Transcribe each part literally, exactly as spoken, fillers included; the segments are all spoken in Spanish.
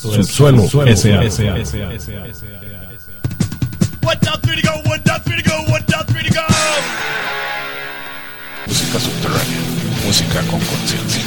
Subsuelo S A. One, two, three to go, one, two, three to go, one, two, three to go. Música subterránea, música con conciencia.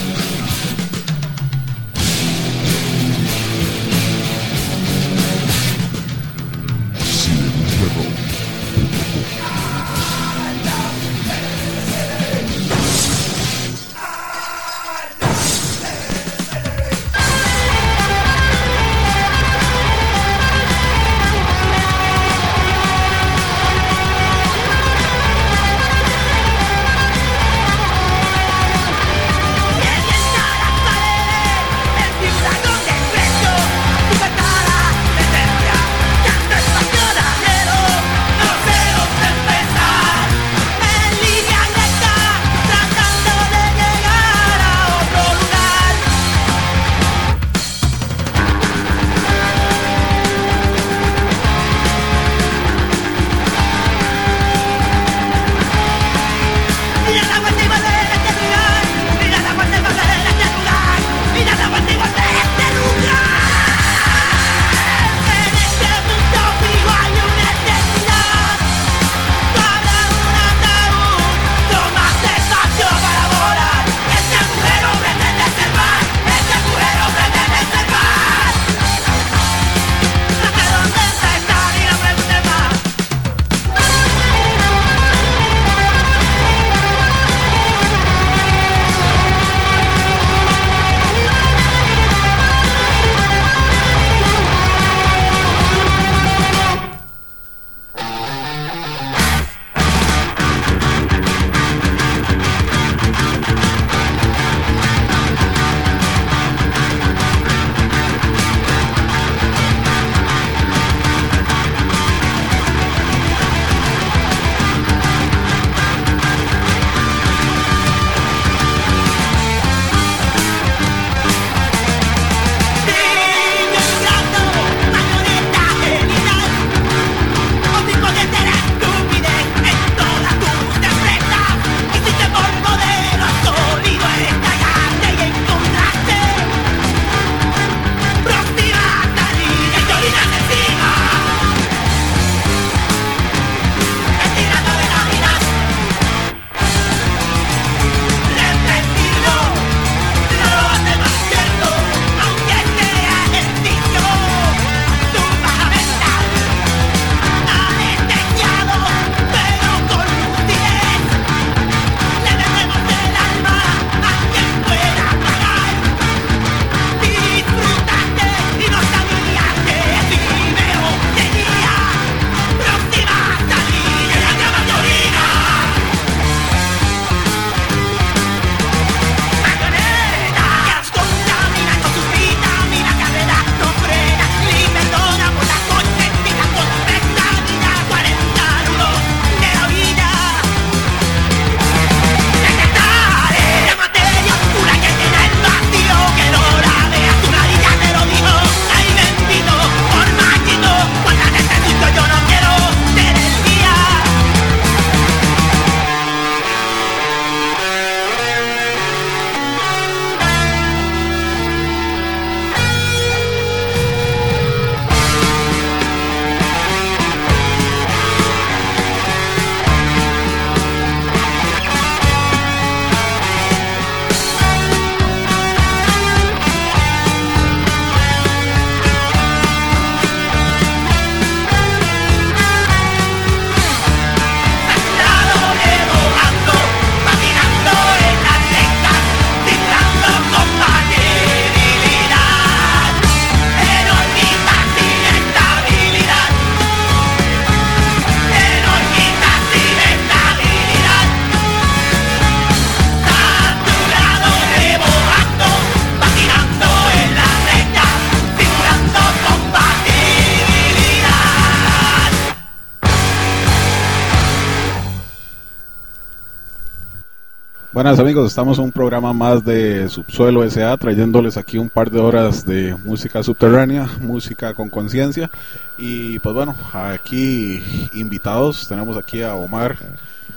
Buenas amigos, estamos en un programa más de Subsuelo S A, trayéndoles aquí un par de horas de música subterránea, música con conciencia. Y pues bueno, aquí invitados, tenemos aquí a Omar,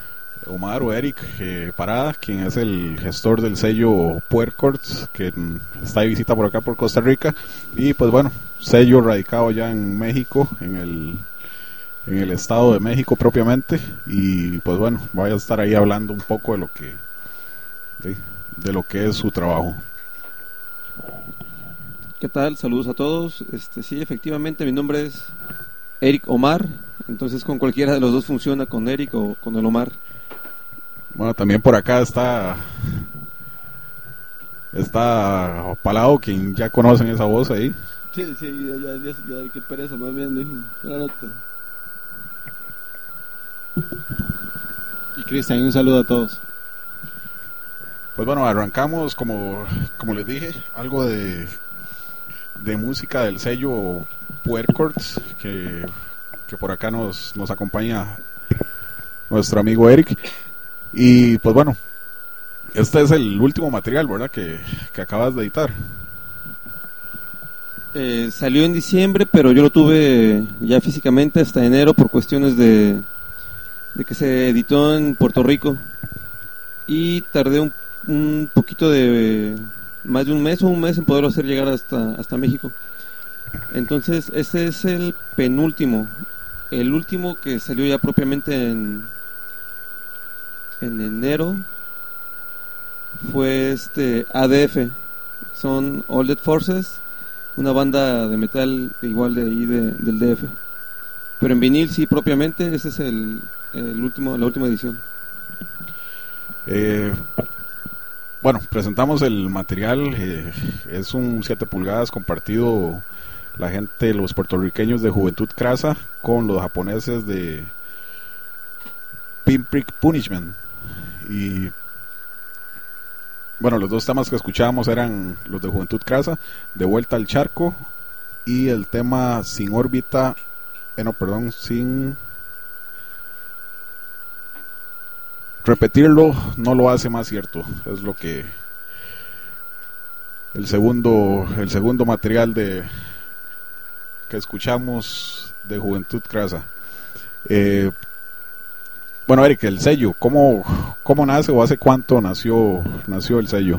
Omar o Eric eh, Parada, quien es el gestor del sello Puercords, que mm, está de visita por acá por Costa Rica, y pues bueno, sello radicado ya en México, en el en el estado de México propiamente, y pues bueno, voy a estar ahí hablando un poco de lo que de, de lo que es su trabajo. ¿Qué tal? Saludos a todos. Este, sí, efectivamente, mi nombre es Eric Omar, entonces con cualquiera de los dos funciona, con Eric o con el Omar. Bueno, también por acá está está Palao, quien ya conocen esa voz ahí. Sí, sí, ya, ya, ya, ya qué pereza, más bien, dijo. Buena nota. Y Cristian, un saludo a todos. Pues bueno, arrancamos como, como les dije, algo de, de música del sello Puercords, que, que por acá nos, nos acompaña nuestro amigo Eric. Y pues bueno, este es el último material, ¿verdad? Que, que acabas de editar. Eh, salió en diciembre, pero yo lo tuve ya físicamente hasta enero por cuestiones de, de que se editó en Puerto Rico. Y tardé un, un poquito de más de un mes o un mes en poderlo hacer llegar hasta, hasta México. Entonces este es el penúltimo. El último que salió ya propiamente en... en enero fue este A D F, son All Dead Forces, una banda de metal igual de ahí de, del D F, pero en vinil sí propiamente. Este es el, el último, la última edición. Eh, bueno, presentamos el material, eh, es un siete pulgadas compartido la gente, los puertorriqueños de Juventud Crasa con los japoneses de Pinprick Punishment. Y bueno, los dos temas que escuchábamos eran los de Juventud Crasa, De Vuelta al Charco, y el tema Sin órbita, eh, no, perdón, sin repetirlo no lo hace más cierto. Es lo que el segundo el segundo material de que escuchamos de Juventud Crasa. Eh, Bueno, Eric, el sello, ¿cómo, cómo nace o hace cuánto nació nació el sello?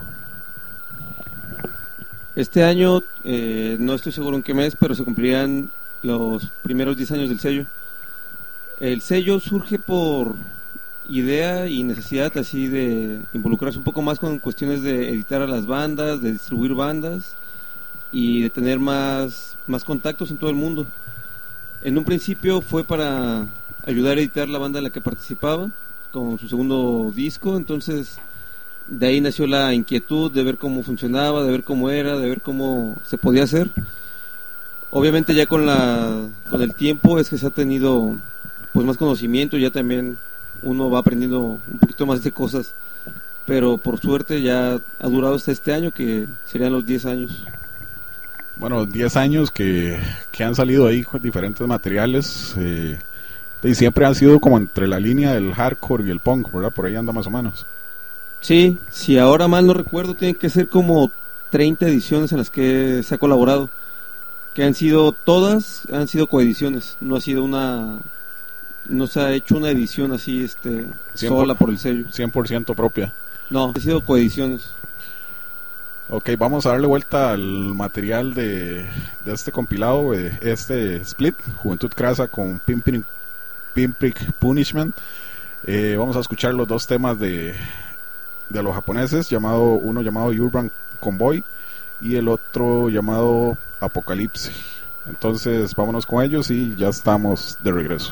Este año, eh, no estoy seguro en qué mes, pero se cumplirían los primeros diez años del sello. El sello surge por idea y necesidad así de involucrarse un poco más con cuestiones de editar a las bandas, de distribuir bandas y de tener más, más contactos en todo el mundo. En un principio fue para ayudar a editar la banda en la que participaba con su segundo disco, entonces de ahí nació la inquietud de ver cómo funcionaba, de ver cómo era, de ver cómo se podía hacer. Obviamente ya con la con el tiempo es que se ha tenido pues más conocimiento, ya también uno va aprendiendo un poquito más de cosas, pero por suerte ya ha durado hasta este año, que serían los diez años. Bueno, diez años que, que han salido ahí con diferentes materiales, eh, y siempre han sido como entre la línea del hardcore y el punk, ¿verdad? Por ahí anda más o menos. Sí, si ahora mal no recuerdo, tienen que ser como treinta ediciones en las que se ha colaborado, que han sido todas, han sido coediciones, no ha sido una, no se ha hecho una edición así este sola por el sello. cien por ciento propia. No, ha sido coediciones. Ok, vamos a darle vuelta al material de, de este compilado, de este split, Juventud Crasa con Pinprick Pinprick Punishment. Eh, vamos a escuchar los dos temas de, de los japoneses, llamado uno llamado Urban Convoy y el otro llamado Apocalipsis. Entonces vámonos con ellos y ya estamos de regreso.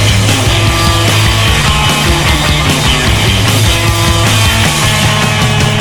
Thank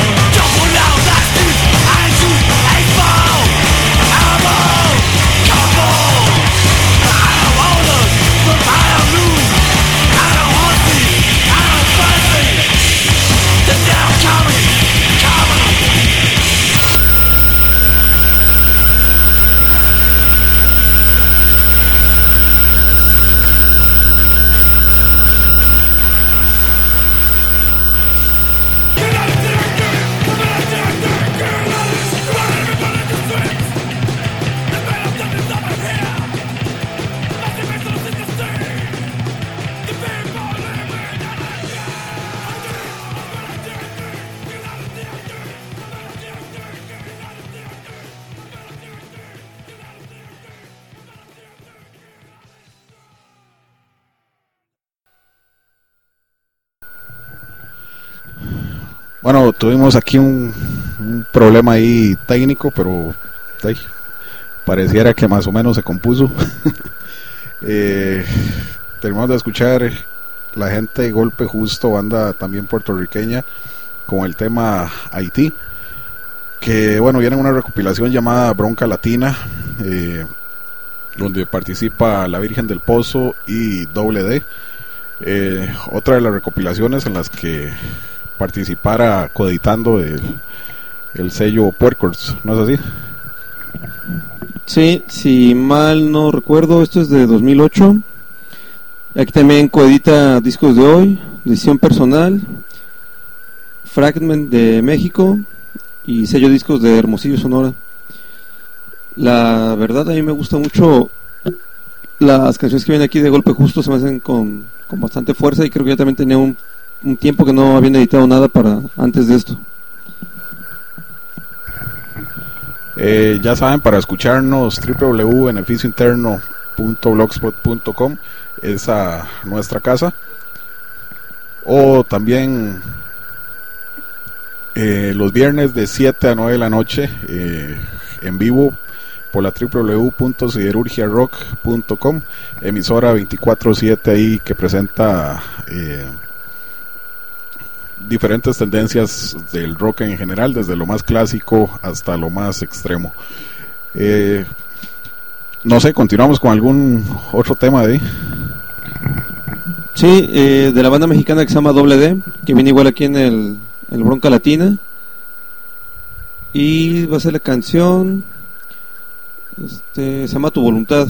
Bueno, tuvimos aquí un, un problema ahí técnico, pero ay, pareciera que más o menos se compuso. eh, terminamos de escuchar la gente de Golpe Justo, banda también puertorriqueña, con el tema Haití, que bueno, viene una recopilación llamada Bronca Latina, eh, donde participa La Virgen del Pozo y Doble D. Eh, otra de las recopilaciones en las que participara coeditando el, el sello Puercords, ¿no es así? Sí, si mal no recuerdo, esto es de dos mil ocho. Aquí también coedita Discos de Hoy, Decisión Personal, Fragment de México y sello Discos de Hermosillo, Sonora. La verdad, a mí me gusta mucho las canciones que vienen aquí de Golpe Justo, se me hacen con, con bastante fuerza, y creo que ya también tenía un, un tiempo que no habían editado nada para antes de esto. Eh, ya saben, para escucharnos doble u doble u doble u punto beneficio interno punto blogspot punto com es a nuestra casa, o también eh, los viernes de siete a nueve de la noche eh, en vivo por la doble u doble u doble u punto siderurgia rock punto com, emisora veinticuatro siete ahí que presenta eh, diferentes tendencias del rock en general, desde lo más clásico hasta lo más extremo. Eh, no sé, continuamos con algún otro tema de ahí. Sí, eh, de la banda mexicana que se llama Doble D, que viene igual aquí en el, el Bronca Latina, y va a ser la canción, este, se llama Tu Voluntad.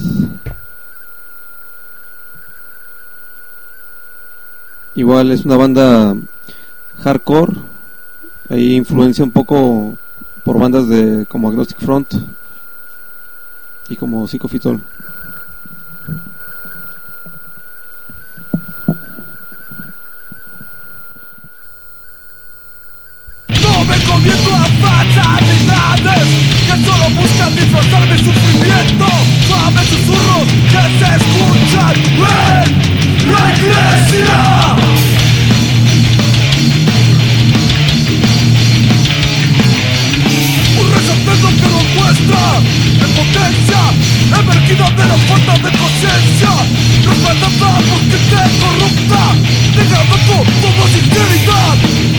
Igual es una banda hardcore, ahí influencia un poco por bandas de como Agnostic Front y como Psicofitol. No me convierto a fatalidades que solo buscan disfrazar mi sufrimiento. Suaves susurros que se escuchan en la iglesia. Un resortero que nos muestra en potencia, emergida de la falta de conciencia, respaldada por gente corrupta, degradando toda sinceridad,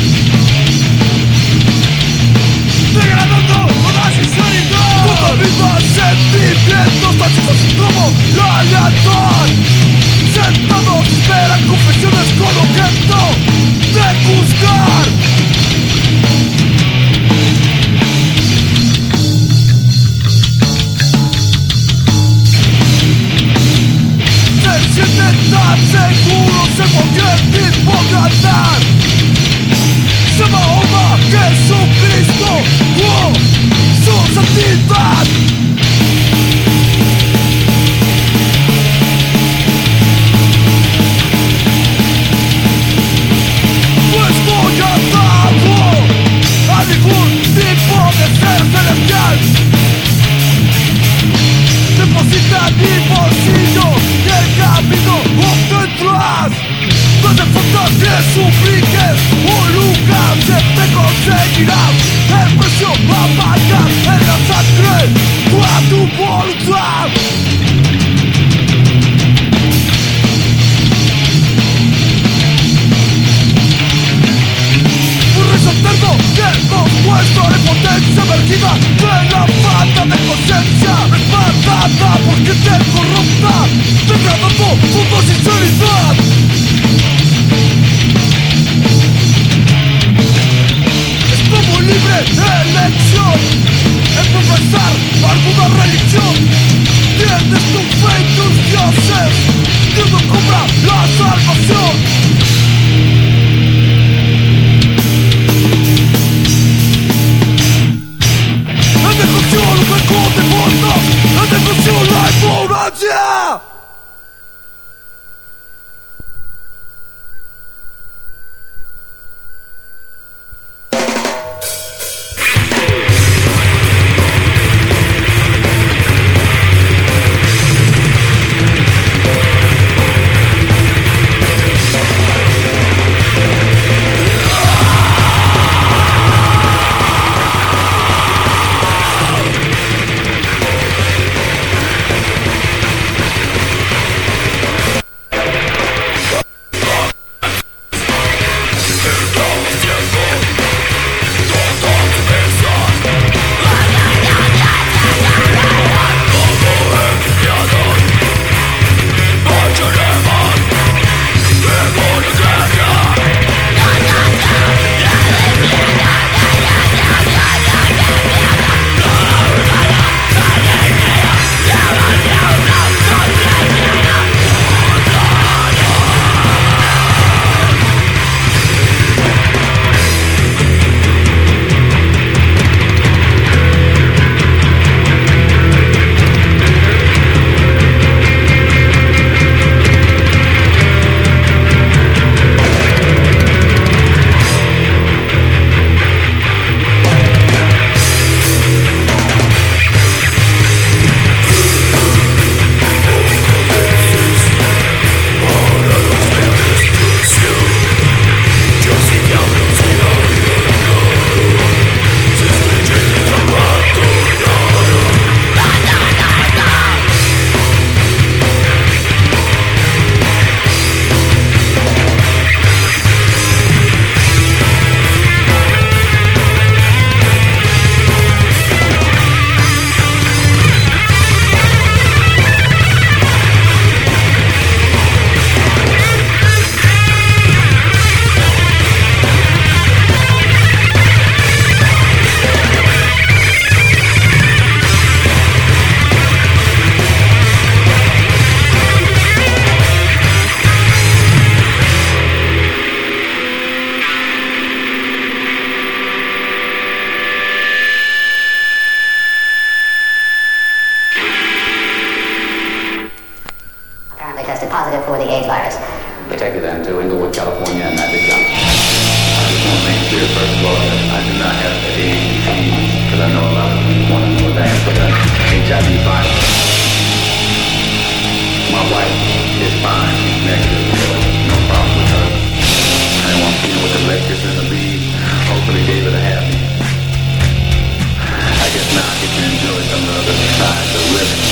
degradando toda sinceridad. Toda vida, sentimientos, machistas como la lealtad, sentados esperan confesiones con objeto de juzgar. Se sienten tan seguros en cualquier tipo de altar. Se Mahoma, Jesucristo, oh, su santidad. No estoy atado a ningún tipo de ser celestial. Deposita en mi bolsillo y el camino obtendrás. No hace falta que supliques, un lugar siempre conseguirás. El precio va a pagar en la sangre. State virus. Protected that to Inglewood, California, and Magic Johnson. I just want to make clear, first of all, that I do not have the A D T, because I know a lot of people want to know that, but uh, H I V virus. My wife is fine, she's negative, so no problem with her. I didn't want people with the lectures and the lead, hopefully gave it a happy. I guess now I get to enjoy some of the other sides of living.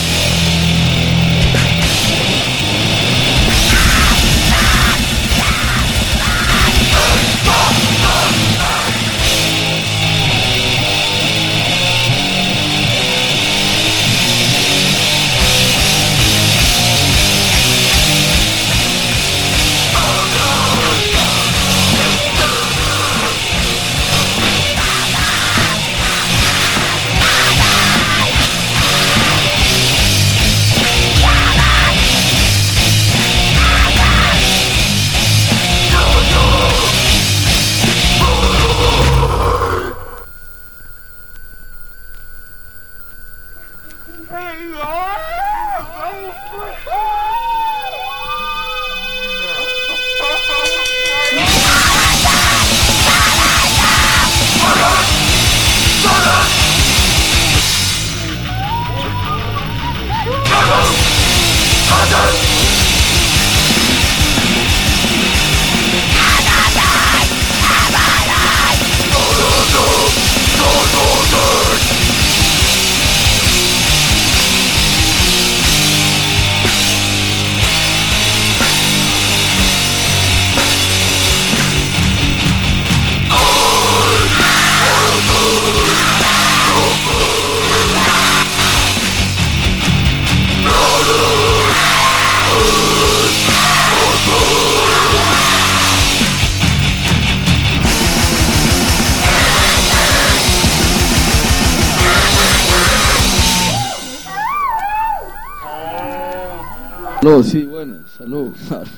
Salud, sí, bueno, salud.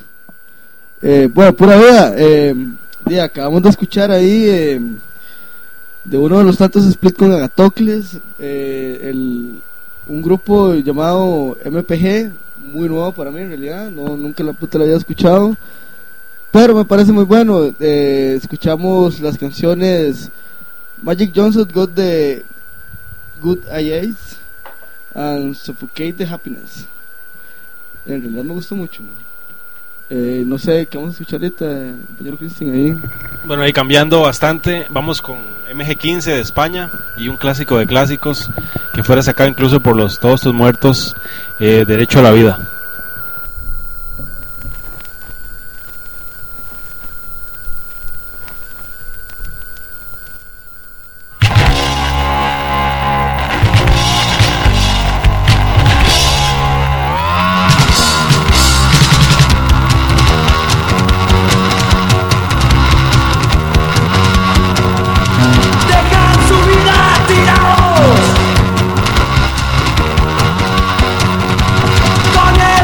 eh, bueno, pura vida. Eh, ya, acabamos de escuchar ahí eh, de uno de los tantos split con Agatocles, eh, el, un grupo llamado M P G, muy nuevo para mí en realidad, no, nunca la puta la había escuchado, pero me parece muy bueno. Eh, escuchamos las canciones Magic Johnson Got the Good Eyes and Suffocate the Happiness. En realidad me gustó mucho. Eh, no sé, ¿qué vamos a escuchar ahorita, compañero Cristian? Ahí. Bueno, y cambiando bastante, vamos con M G quince de España y un clásico de clásicos que fuera sacado incluso por los Todos tus muertos, eh, Derecho a la vida. Con el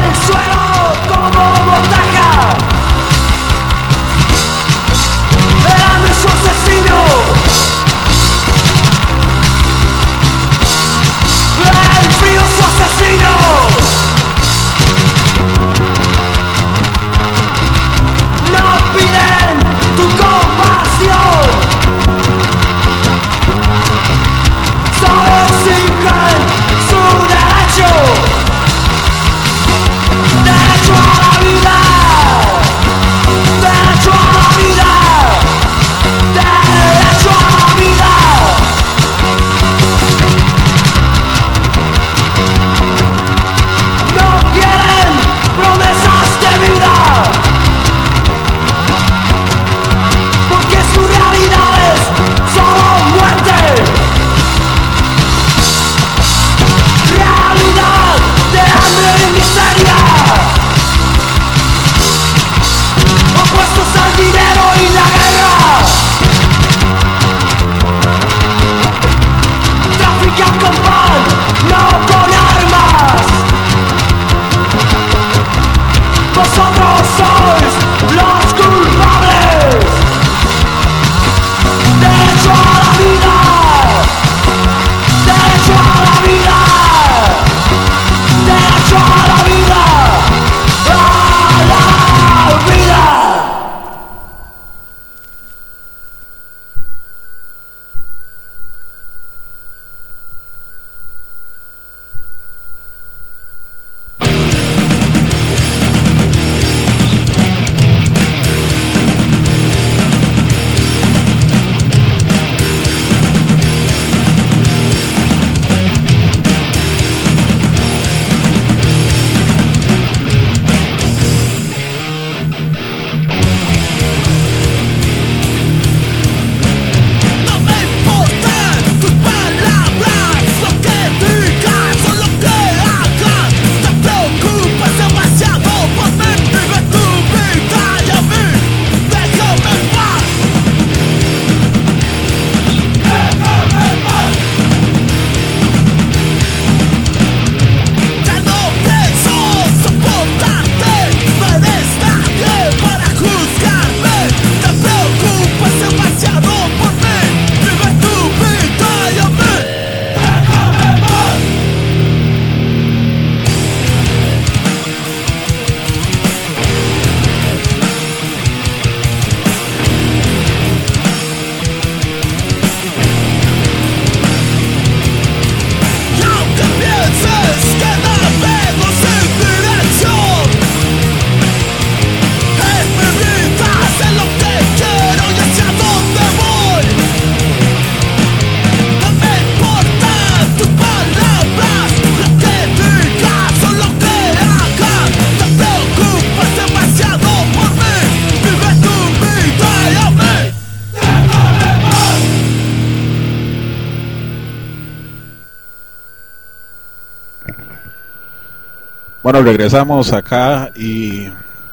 Bueno, regresamos acá y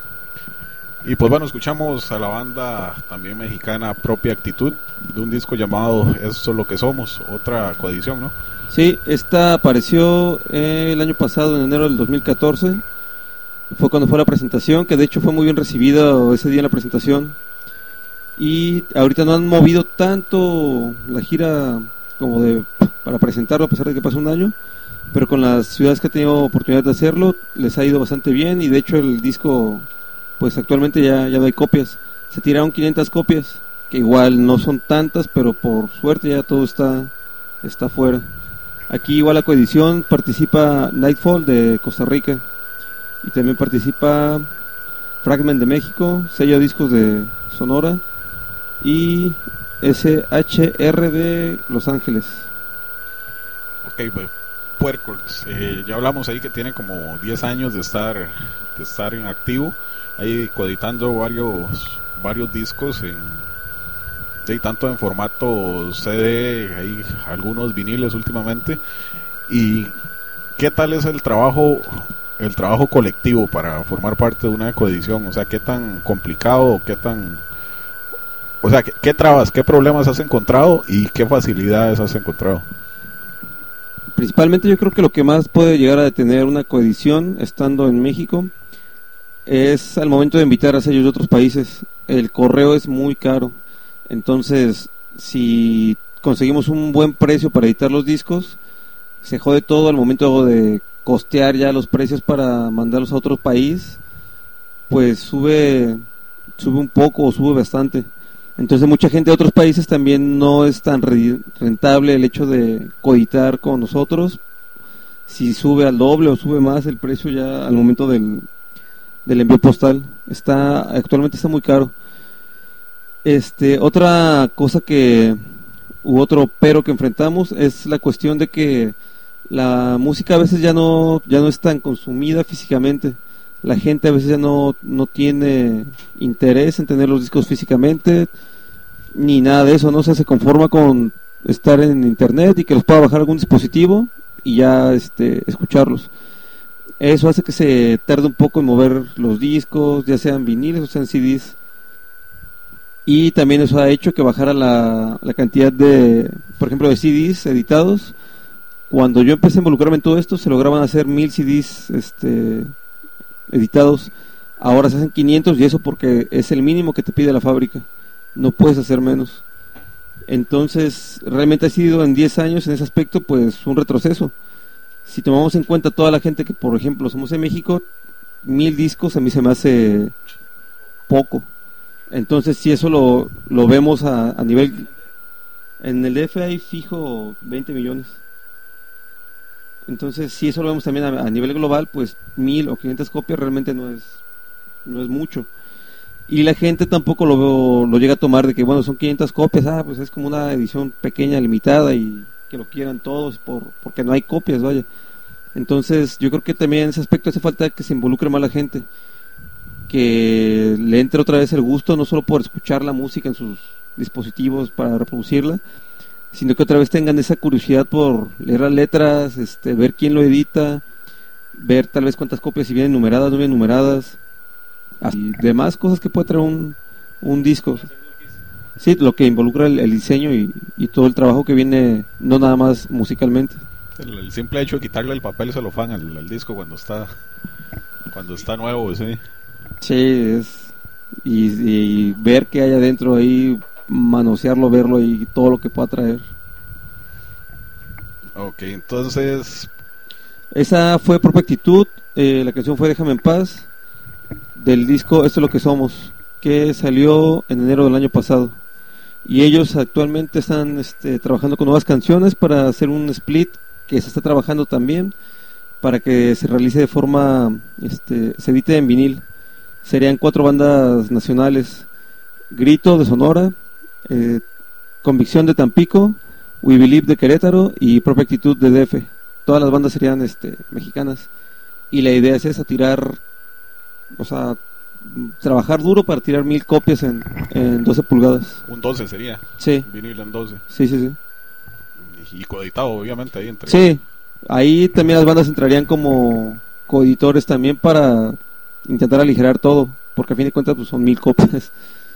y pues bueno, escuchamos a la banda también mexicana Propia Actitud de un disco llamado Esto es lo que somos, otra coedición, ¿no? Sí, esta apareció eh, el año pasado, en enero del dos mil catorce. Fue cuando fue la presentación, que de hecho fue muy bien recibida ese día en la presentación. Y ahorita no han movido tanto la gira como de para presentarlo, a pesar de que pasó un año. Pero con las ciudades que ha tenido oportunidad de hacerlo, les ha ido bastante bien. Y de hecho el disco, pues actualmente ya, ya no hay copias. Se tiraron quinientas copias, que igual no son tantas, pero por suerte ya todo está, está fuera. Aquí igual la coedición participa Nightfall de Costa Rica. Y también participa Fragment de México, Sello Discos de Sonora y S H R de Los Ángeles. Ok, pues Puercox, eh, ya hablamos ahí que tiene como diez años de estar de estar en activo, ahí coeditando varios varios discos en sí, tanto en formato C D, hay algunos viniles últimamente. ¿Y qué tal es el trabajo el trabajo colectivo para formar parte de una coedición? O sea, qué tan complicado, qué tan o sea, qué, qué trabas, qué problemas has encontrado y qué facilidades has encontrado. Principalmente yo creo que lo que más puede llegar a detener una coedición estando en México es al momento de invitar a sellos de otros países. El correo es muy caro, entonces si conseguimos un buen precio para editar los discos, se jode todo al momento de costear ya los precios para mandarlos a otro país, pues sube sube un poco o sube bastante. Entonces mucha gente de otros países también no es tan rentable el hecho de coeditar con nosotros. Si sube al doble o sube más el precio ya al momento del, del envío postal, está actualmente está muy caro. Este, otra cosa que u otro pero que enfrentamos es la cuestión de que la música a veces ya no ya no es tan consumida físicamente. La gente a veces ya no, no tiene interés en tener los discos físicamente, ni nada de eso, ¿no? O sea, se conforma con estar en internet y que los pueda bajar algún dispositivo y ya este, escucharlos. Eso hace que se tarde un poco en mover los discos, ya sean viniles o sean C Ds. Y también eso ha hecho que bajara la, la cantidad de, por ejemplo, de C Ds editados. Cuando yo empecé a involucrarme en todo esto, se lograban hacer mil C Ds este, editados. Ahora se hacen quinientos, y eso porque es el mínimo que te pide la fábrica. No puedes hacer menos. Entonces, realmente ha sido en diez años en ese aspecto, pues un retroceso. Si tomamos en cuenta toda la gente que, por ejemplo, somos en México, mil discos a mí se me hace poco. Entonces, si eso lo, lo vemos a, a nivel... En el D F hay fijo veinte millones. Entonces, si eso lo vemos también a, a nivel global, pues mil o quinientas copias realmente no es no es mucho. Y la gente tampoco lo, lo llega a tomar de que, bueno, son quinientas copias, ah, pues es como una edición pequeña, limitada, y que lo quieran todos por porque no hay copias, vaya. Entonces, yo creo que también en ese aspecto hace falta que se involucre más la gente, que le entre otra vez el gusto, no solo por escuchar la música en sus dispositivos para reproducirla, sino que otra vez tengan esa curiosidad por leer las letras, este, ver quién lo edita, ver tal vez cuántas copias, si vienen numeradas, no vienen numeradas, y demás cosas que puede traer un, un disco. Sí, lo que involucra el, el diseño y, y todo el trabajo que viene, no nada más musicalmente. El, el simple hecho de quitarle el papel celofán al, al disco cuando está cuando está nuevo, sí. Sí, es y, y ver qué hay adentro ahí, manosearlo, verlo y todo lo que pueda traer. Ok, entonces esa fue Propia Actitud, eh, la canción fue Déjame en Paz, del disco Esto es lo que somos, que salió en enero del año pasado. Y ellos actualmente están este, trabajando con nuevas canciones para hacer un split que se está trabajando también para que se realice de forma, este, se edite en vinil. Serían cuatro bandas nacionales: Grito de Sonora, eh, Convicción de Tampico, We Believe de Querétaro y Propia Actitud de D F. Todas las bandas serían este, mexicanas. Y la idea es esa, tirar, o sea, trabajar duro para tirar mil copias en, en doce pulgadas. Un doce sería. Sí. Vinil en doce. Sí, sí, sí. Y coeditado, obviamente, ahí entre. Sí, ahí también las bandas entrarían como coeditores también para intentar aligerar todo, porque a fin de cuentas pues son mil copias.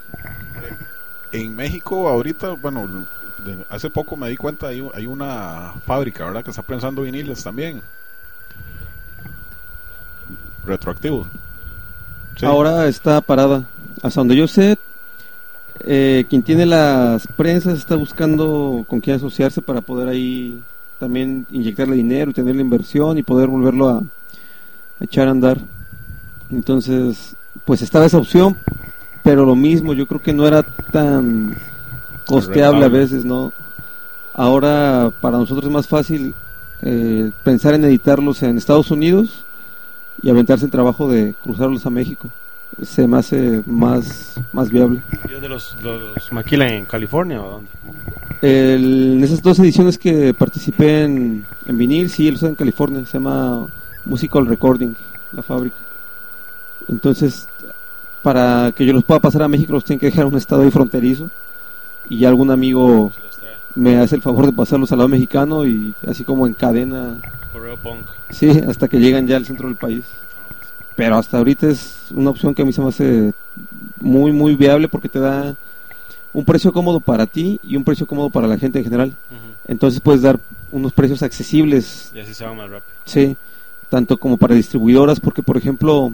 En México ahorita, bueno, de- hace poco me di cuenta, hay, hay una fábrica, ¿verdad? Que está prensando viniles también. Retroactivo. Sí. Ahora está parada. Hasta donde yo sé, eh, quien tiene las prensas está buscando con quién asociarse para poder ahí también inyectarle dinero y tener la inversión y poder volverlo a, a echar a andar. Entonces, pues estaba esa opción, pero lo mismo, yo creo que no era tan costeable a veces, ¿no? Ahora para nosotros es más fácil eh, pensar en editarlos en Estados Unidos y aventarse el trabajo de cruzarlos a México. Se me hace más, más viable. ¿Y dónde los, los maquilan? ¿En California o dónde? El- en esas dos ediciones que participé en, en vinil, sí, los en California, se llama Musical Recording, la fábrica. Entonces, para que yo los pueda pasar a México, los tienen que dejar en un estado ahí fronterizo, y ya algún amigo Se los trae. me hace el favor de pasarlos al lado mexicano, y así como en cadena, Correo punk. sí, hasta que llegan ya al centro del país. Pero hasta ahorita es una opción que a mí se me hace muy, muy viable, porque te da un precio cómodo para ti y un precio cómodo para la gente en general. Ujú. Entonces puedes dar unos precios accesibles, Y así se va más rápido. sí, tanto como para distribuidoras, porque por ejemplo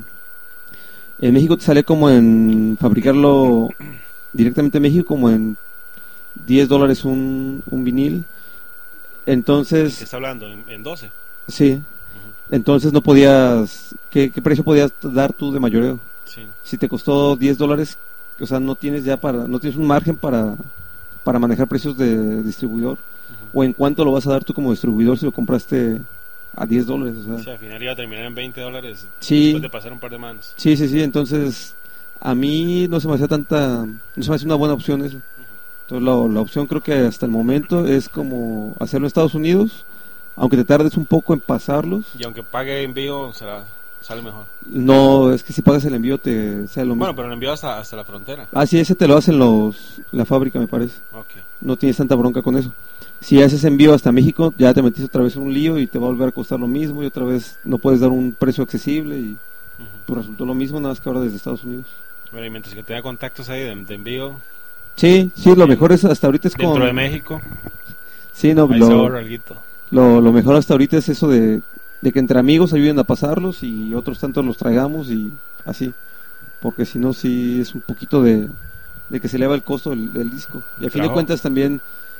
en México te sale como en fabricarlo directamente en México como en diez dólares un, un vinil. ¿Qué Entonces, está hablando? ¿En, en doce? sí, entonces no podías, ¿qué, qué precio podías dar tú de mayoreo? Sí. Si te costó diez dólares, o sea, no tienes ya para, no tienes un margen para, para manejar precios de distribuidor. O en cuánto lo vas a dar tú como distribuidor si lo compraste a diez dólares, o Sí, sea. al final iba a terminar en veinte dólares Sí. después de pasar un par de manos. Sí, sí, sí, entonces a mí no se me hacía tanta, no se me hace una buena opción eso. Entonces la, la opción creo que hasta el momento es como hacerlo en Estados Unidos, aunque te tardes un poco en pasarlos. Y aunque pague envío, será, sale mejor. No, es que si pagas el envío te sea lo mismo. Bueno, pero el envío hasta, hasta la frontera. Ah, sí, ese te lo hacen los, la fábrica me parece. Ok. No tienes tanta bronca con eso. Si haces envío hasta México, ya te metiste otra vez en un lío y te va a volver a costar lo mismo, y otra vez no puedes dar un precio accesible, y Ujú. pues resultó lo mismo, nada más que ahora desde Estados Unidos. Bueno, y mientras que tenga contactos ahí de, de envío Sí, sí, lo mejor es hasta ahorita es con... dentro de México, Sí, no, ahí se lo, ahorra alguito. lo, lo mejor hasta ahorita es eso de, de que entre amigos ayuden a pasarlos y otros tantos los traigamos y así. Porque si no, sí es un poquito de, de que se eleva el costo del, del disco. Y a fin de Claro. cuentas también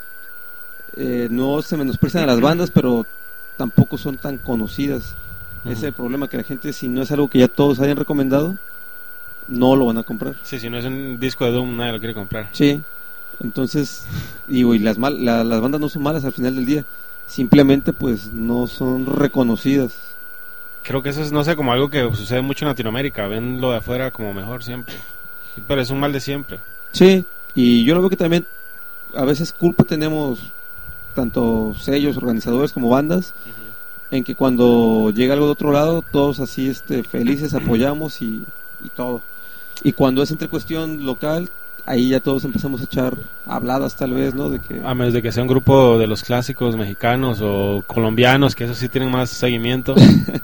eh, no se menosprecian a las bandas, pero tampoco son tan conocidas. Ese es el problema, que la gente, si no es algo que ya todos hayan recomendado, no lo van a comprar. Sí, si no es un disco de Doom, nadie lo quiere comprar. Sí, entonces, digo, y las, mal, la- las bandas no son malas al final del día, simplemente pues no son reconocidas. Creo que eso es, no sé, como algo que sucede mucho en Latinoamérica. Ven lo de afuera como mejor siempre. Pero es un mal de siempre. Sí, y yo lo veo que también a veces culpa tenemos tanto sellos, organizadores como bandas, en que cuando llega algo de otro lado, todos así este felices apoyamos y, y todo. Y cuando es entre cuestión local, ahí ya todos empezamos a echar habladas tal vez, ¿no? De que A menos de que sea un grupo de los clásicos mexicanos o colombianos, que esos sí tienen más seguimiento.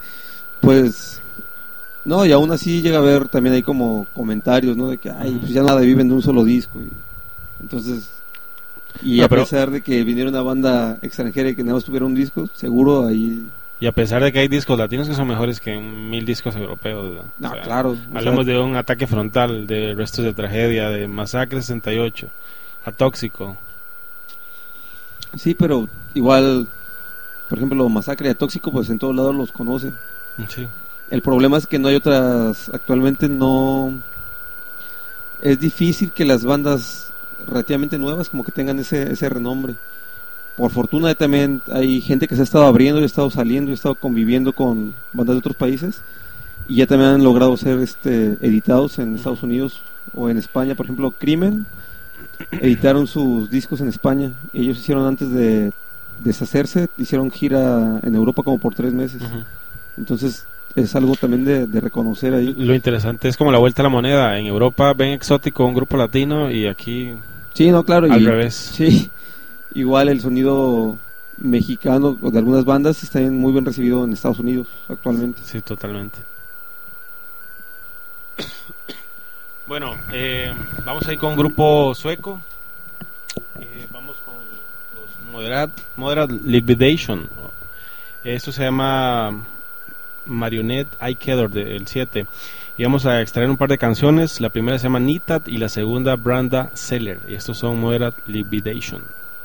pues no, y aún así llega a haber también ahí como comentarios, ¿no? De que ay, pues ya nada viven de un solo disco. Y, entonces, y No, a pero- pesar de que viniera una banda extranjera y que nada más tuviera un disco, seguro ahí Y a pesar de que hay discos latinos que son mejores que mil discos europeos. ¿no? no, O sea, claro. o Hablemos sea, de Un Ataque Frontal, de Restos de Tragedia, de Masacre sesenta y ocho, a Tóxico. sí, pero igual, por ejemplo, Masacre y a Tóxico, pues en todos lados los conocen. Sí. El problema es que no hay otras, actualmente no, es difícil que las bandas relativamente nuevas como que tengan ese, ese renombre. Por fortuna también hay gente que se ha estado abriendo y ha estado saliendo y ha estado conviviendo con bandas de otros países, y ya también han logrado ser este editados en Estados Unidos o en España. Por ejemplo, Crimen editaron sus discos en España. Ellos hicieron, antes de deshacerse, hicieron gira en Europa como por tres meses. Ujú. Entonces es algo también de, de reconocer ahí. Lo interesante es como la vuelta a la moneda. En Europa ven exótico un grupo latino y aquí Sí, no, claro. al y, revés. Sí, igual el sonido mexicano o de algunas bandas está muy bien recibido en Estados Unidos actualmente. Sí, totalmente. Bueno, eh, vamos a ir con un grupo sueco. Eh, vamos con los Moderat, Moderat Liquidation. Esto se llama Marionette I Kedor del siete. Y vamos a extraer un par de canciones. La primera se llama Nitat y la segunda Branda Seller. Y estos son Moderat Liquidation.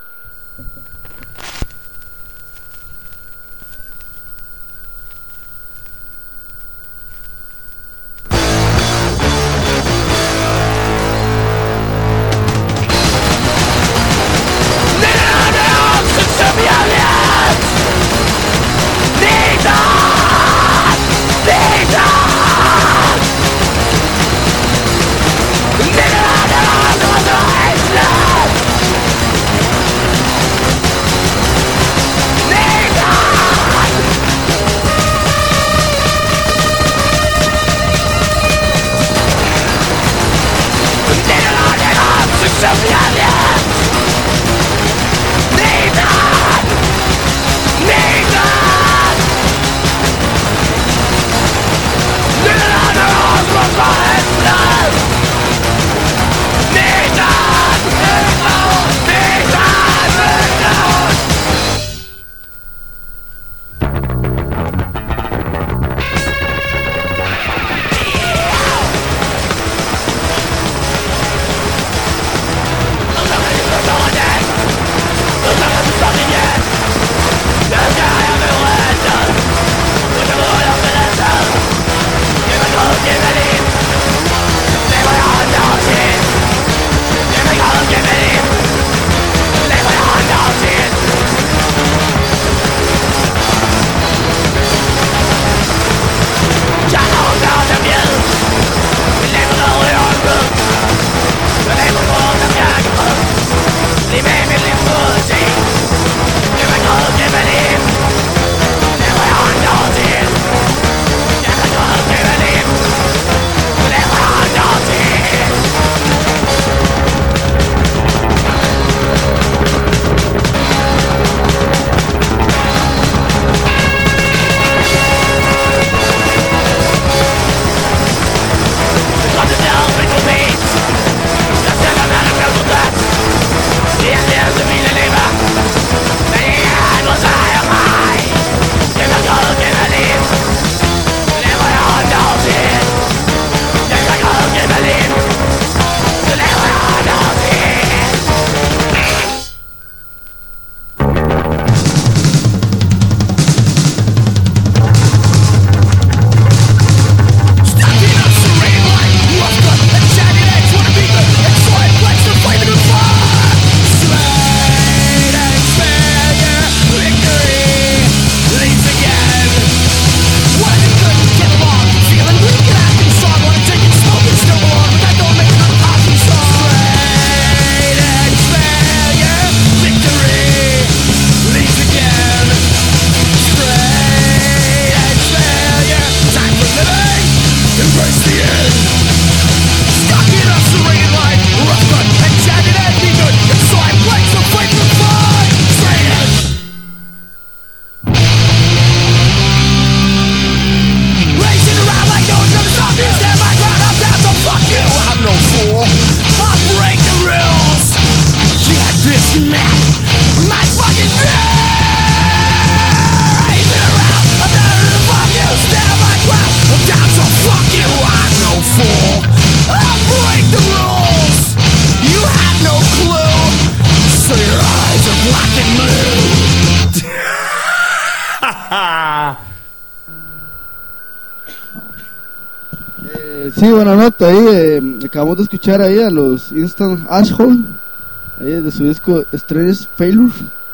Sí, buena nota ahí. Eh, acabamos de escuchar ahí a los Instant Asshole, ahí de su disco Strange Failure.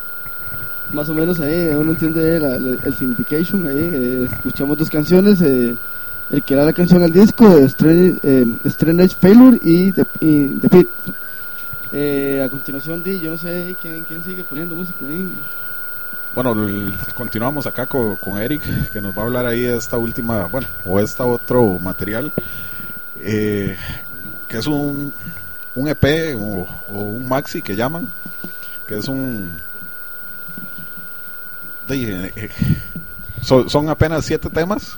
Más o menos ahí uno entiende la, la, el signification. Ahí eh, escuchamos dos canciones: eh, el que era la canción al disco, Strange, eh, Strange Failure y The, y The Pit. Eh, a continuación, di, yo no sé quién, quién sigue poniendo música ahí. Bueno, el, continuamos acá con, con Eric, que nos va a hablar ahí de esta última, bueno, o esta otro material, eh, que es un, un E P o, o un maxi que llaman, que es un de, eh, son, son apenas siete temas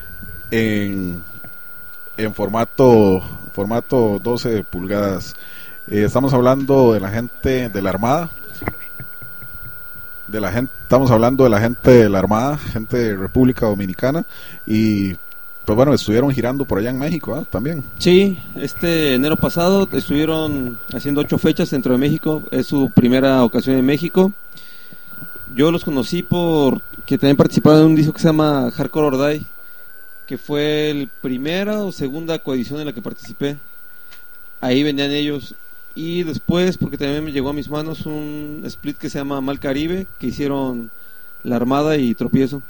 en, en formato formato doce pulgadas. Eh, estamos hablando de la gente de la Armada, de la gente, estamos hablando de la gente de la Armada, gente de República Dominicana, y pues bueno, estuvieron girando por allá en México, ¿eh? También. Sí, este enero pasado estuvieron haciendo ocho fechas dentro de México, es su primera ocasión en México. Yo los conocí por que también participaron en un disco que se llama Hardcore or Die, que fue el primera o segunda coedición en la que participé. Ahí venían ellos. Y después, porque también me llegó a mis manos un split que se llama Mal Caribe, que hicieron La Armada y Tropiezo.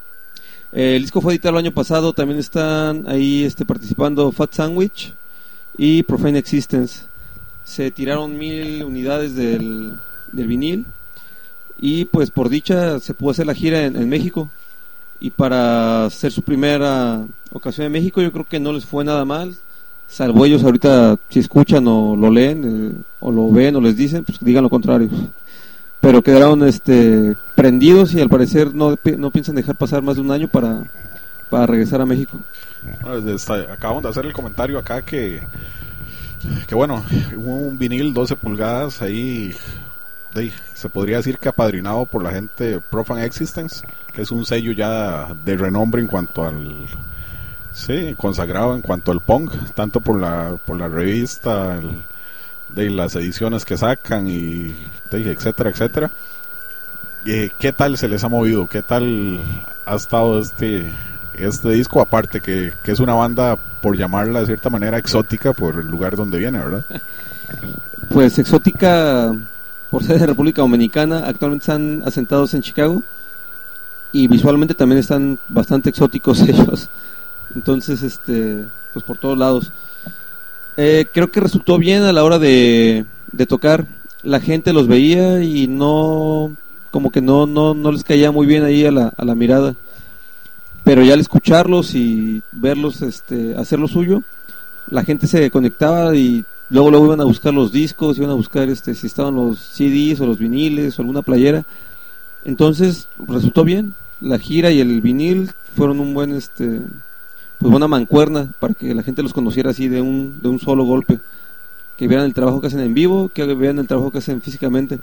El disco fue editado el año pasado. También están ahí este, participando Fat Sandwich y Profane Existence. Se tiraron mil unidades del, del vinil. Y pues por dicha se pudo hacer la gira en, en México. Y para hacer su primera ocasión en México, yo creo que no les fue nada mal. Salvo ellos ahorita, si escuchan o lo leen, eh, o lo ven o les dicen, pues digan lo contrario. Pero quedaron este, prendidos y al parecer no, no piensan dejar pasar más de un año para, para regresar a México. Bueno, está, acabamos de hacer el comentario acá que, que bueno, un vinil doce pulgadas ahí, de, se podría decir que apadrinado por la gente de Profane Existence, que es un sello ya de renombre en cuanto al... Sí, consagrado en cuanto al punk, tanto por la por la revista, el, de las ediciones que sacan y de, etcétera, etcétera. Eh, ¿Qué tal se les ha movido? ¿Qué tal ha estado este este disco? Aparte que, que es una banda, por llamarla de cierta manera, exótica por el lugar donde viene, ¿verdad? Pues exótica por ser de República Dominicana. Actualmente están asentados en Chicago y visualmente también están bastante exóticos ellos. Entonces, este, pues por todos lados. Eh, creo que resultó bien a la hora de, de tocar. La gente los veía y no, como que no, no, no les caía muy bien ahí a la, a la mirada. Pero ya al escucharlos y verlos, este, hacer lo suyo, la gente se conectaba y luego luego iban a buscar los discos, iban a buscar, este, si estaban los C Ds o los viniles o alguna playera. Entonces resultó bien. La gira y el vinil fueron un buen, este. Pues buena mancuerna para que la gente los conociera así de un de un solo golpe, que vieran el trabajo que hacen en vivo, que vean el trabajo que hacen físicamente.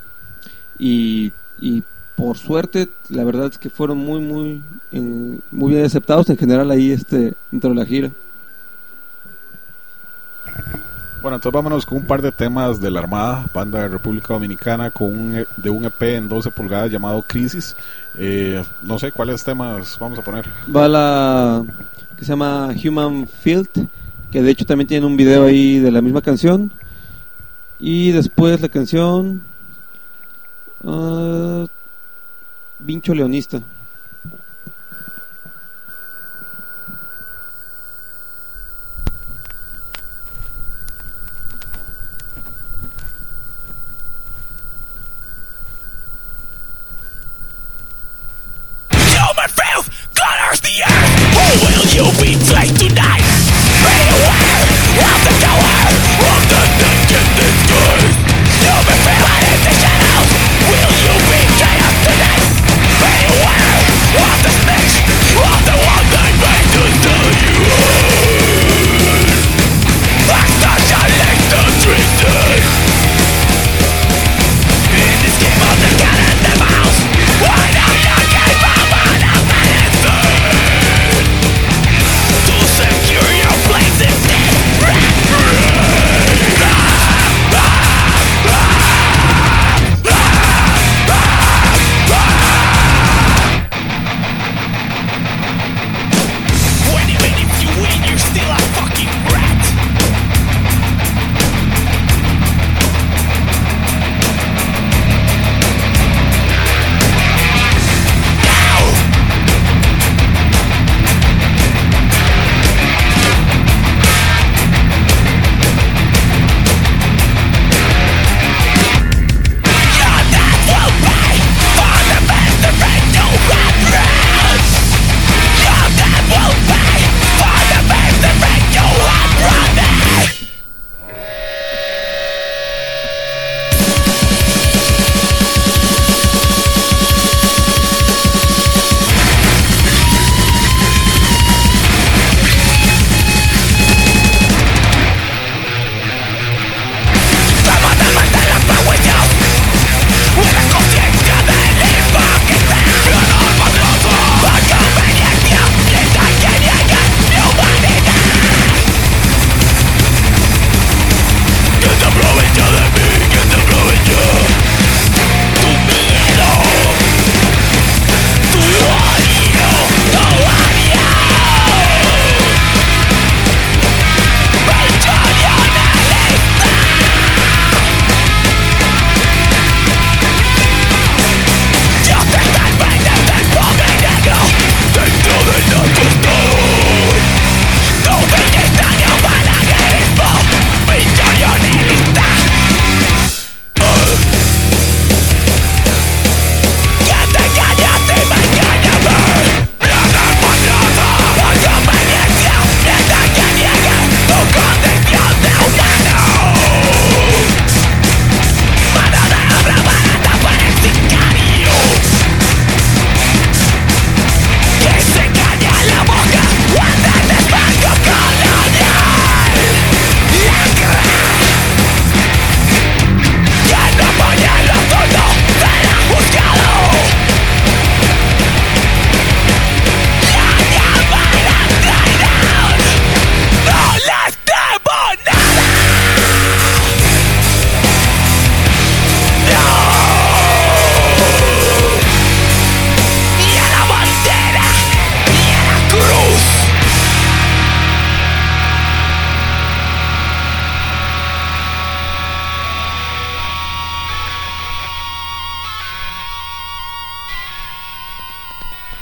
Y, y por suerte, la verdad es que fueron muy muy en, muy bien aceptados en general ahí este dentro de la gira. Bueno, entonces vámonos con un par de temas de la Armada, banda de República Dominicana, con un, de un E P en doce pulgadas llamado Crisis. Eh, no sé cuáles temas vamos a poner. Va la que se llama Human Field, que de hecho también tiene un video ahí de la misma canción. Y después la canción uh, Vincho Leonista. Human filth colors the earth. Who will you betray tonight? Be aware of the power of the naked disguise. Human filth hide in the shadows. Will you betray us tonight? Be aware of the snakes of the one they made to tell you. Astonishing the twisted. In this game of the cat and the mouse, why not you keep on? To secure your place instead.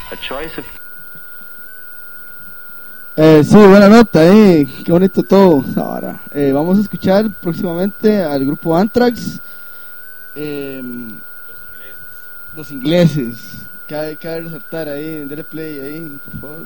a choice of Eh, sí, buena nota, eh. Qué bonito todo. Ahora, eh, vamos a escuchar próximamente al grupo Anthrax. Eh, los ingleses. Cabe, cabe resaltar ahí, denle play ahí, por favor.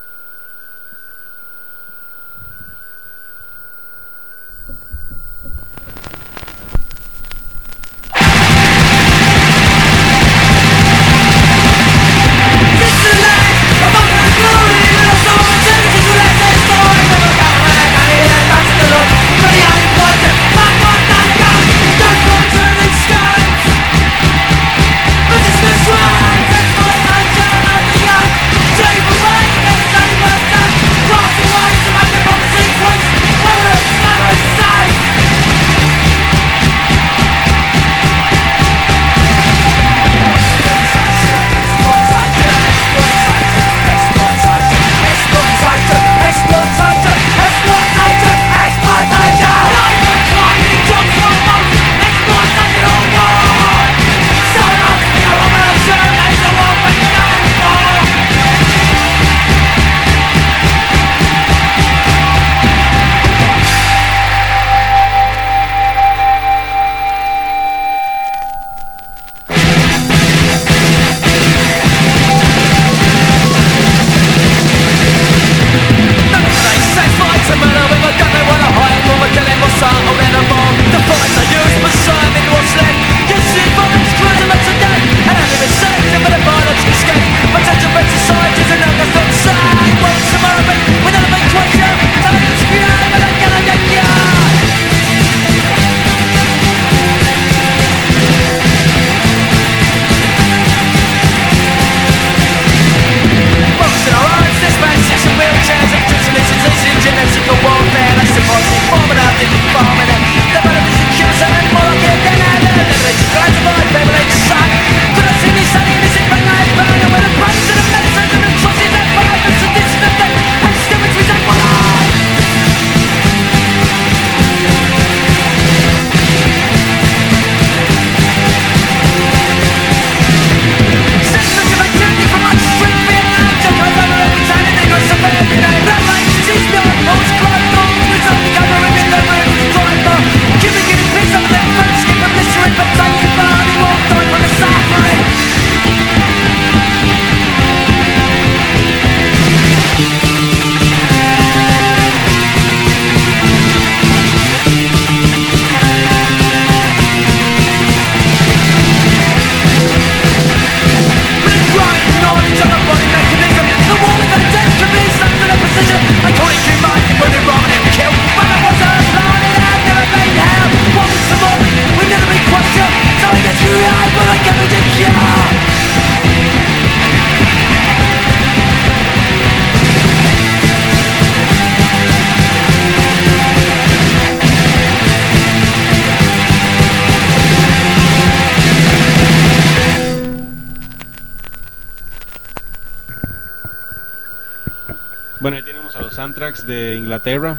Bueno, ahí tenemos a los Anthrax de Inglaterra.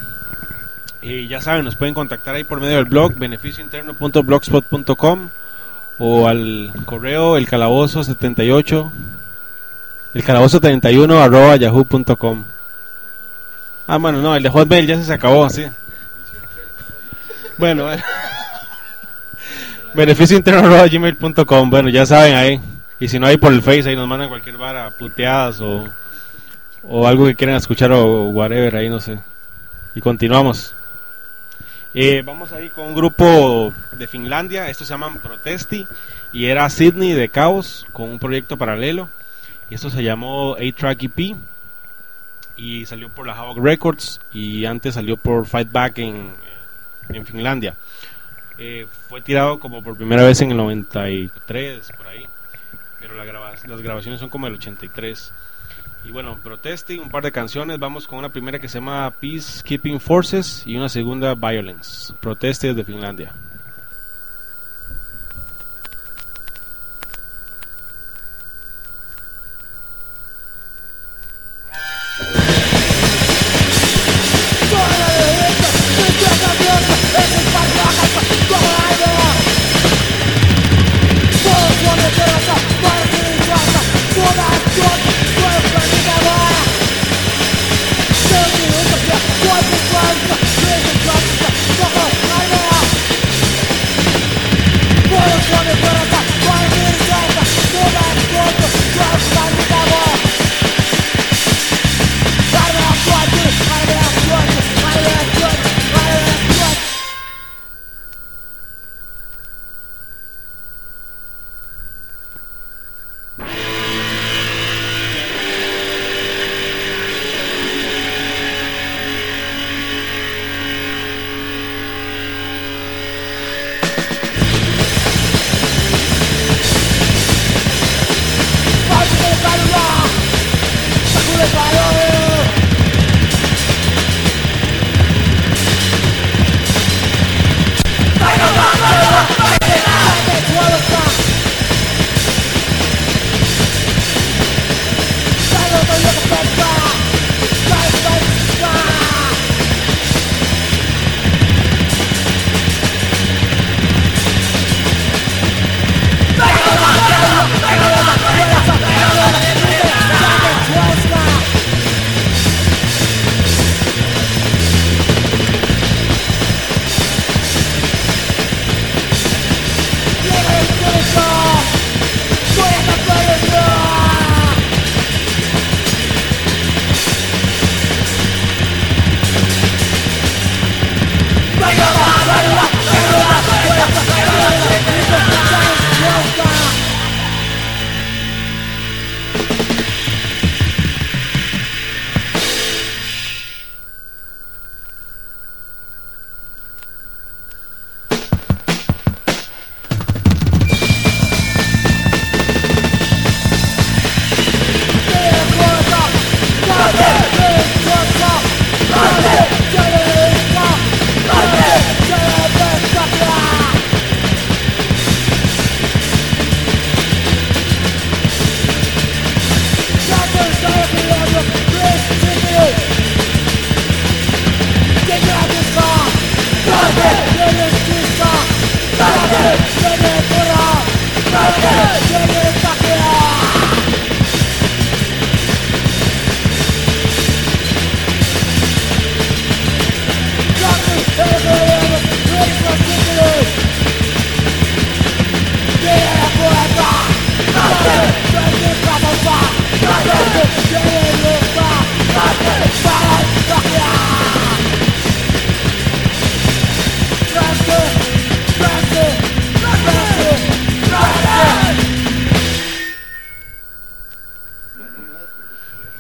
Y ya saben, nos pueden contactar ahí por medio del blog beneficio interno punto blogspot punto com o al correo el calabozo setenta y ocho el calabozo treinta y uno arroba yahoo punto com. Ah, bueno, no, el de Hotmail ya se acabó, así. Bueno, bueno. beneficio interno arroba gmail punto com. Bueno, ya saben ahí. Y si no, hay por el Face, ahí nos mandan cualquier vara, puteadas o, o algo que quieran escuchar o whatever, ahí no sé. Y continuamos. Eh, vamos ahí con un grupo de Finlandia, estos se llaman Protesti, y era Sydney de Chaos con un proyecto paralelo, y esto se llamó A-Track E P, y salió por la Havoc Records, y antes salió por Fight Back en, en Finlandia. Eh, fue tirado como por primera vez en el noventa y tres, por ahí, pero la graba- las grabaciones son como el ochenta y tres. Y bueno, Protesti, un par de canciones. Vamos con una primera que se llama Peacekeeping Forces y una segunda Violence. Protesti desde Finlandia. Todos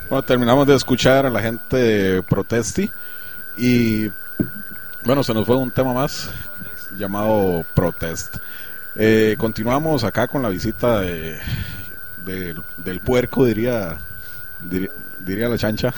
Bueno, terminamos de escuchar a la gente de Protesti y bueno, se nos fue un tema más llamado Protest. Eh, continuamos acá con la visita de, de del puerco, diría diría, diría la chancha.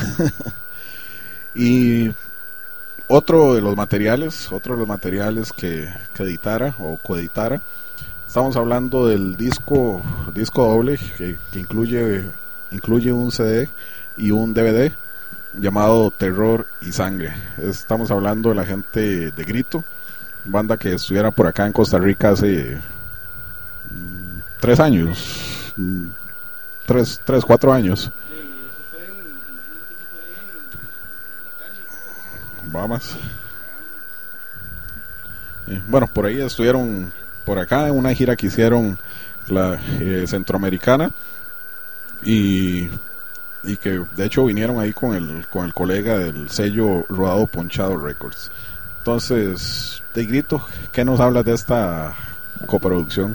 Y otro de los materiales, otro de los materiales que, que editara o coeditara, estamos hablando del disco disco doble que, que incluye incluye un C D y un D V D llamado Terror y Sangre. Estamos hablando de la gente de Grito, banda que estuviera por acá en Costa Rica hace mm, tres años, mm, tres, tres, cuatro años. Vamos. Eh, bueno, por ahí estuvieron por acá en una gira que hicieron la eh, centroamericana y y que de hecho vinieron ahí con el con el colega del sello Rodado Ponchado Records. Entonces, de Grito, ¿qué nos hablas de esta coproducción?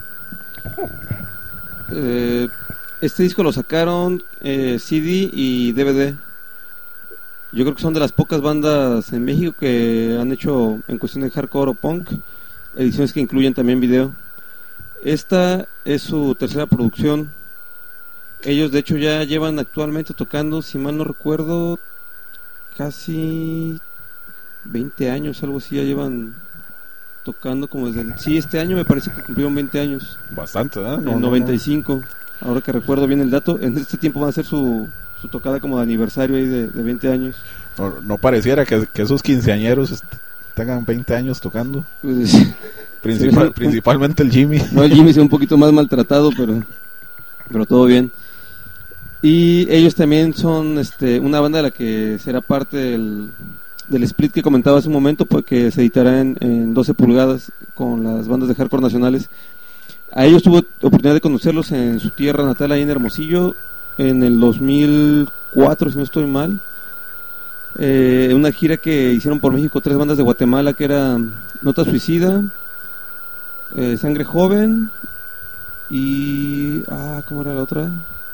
Eh, este disco lo sacaron eh, C D y D V D. Yo creo que son de las pocas bandas en México que han hecho, en cuestión de hardcore o punk, ediciones que incluyen también video. Esta es su tercera producción. Ellos de hecho ya llevan actualmente tocando, si mal no recuerdo, casi veinte años, algo así, ya llevan tocando como desde el... Sí, este año me parece que cumplieron veinte años. Bastante, ¿eh? No, en no, noventa y cinco, no. Ahora que recuerdo bien el dato, en este tiempo van a hacer su, su tocada como de aniversario ahí de, de veinte años. No, no pareciera que, que esos quinceañeros est- tengan veinte años tocando. Pues, Principal, sí, principalmente el Jimmy. No, el Jimmy se ve un poquito más maltratado, pero, pero todo bien. Y ellos también son este, una banda de la que será parte del, del split que comentaba hace un momento, pues, que se editará en, en doce pulgadas con las bandas de hardcore nacionales. A ellos tuve oportunidad de conocerlos en su tierra natal, ahí en Hermosillo, en el dos mil cuatro, si no estoy mal. Eh, una gira que hicieron por México tres bandas de Guatemala, que era Nota Suicida, eh, Sangre Joven y... Ah, ¿cómo era la otra?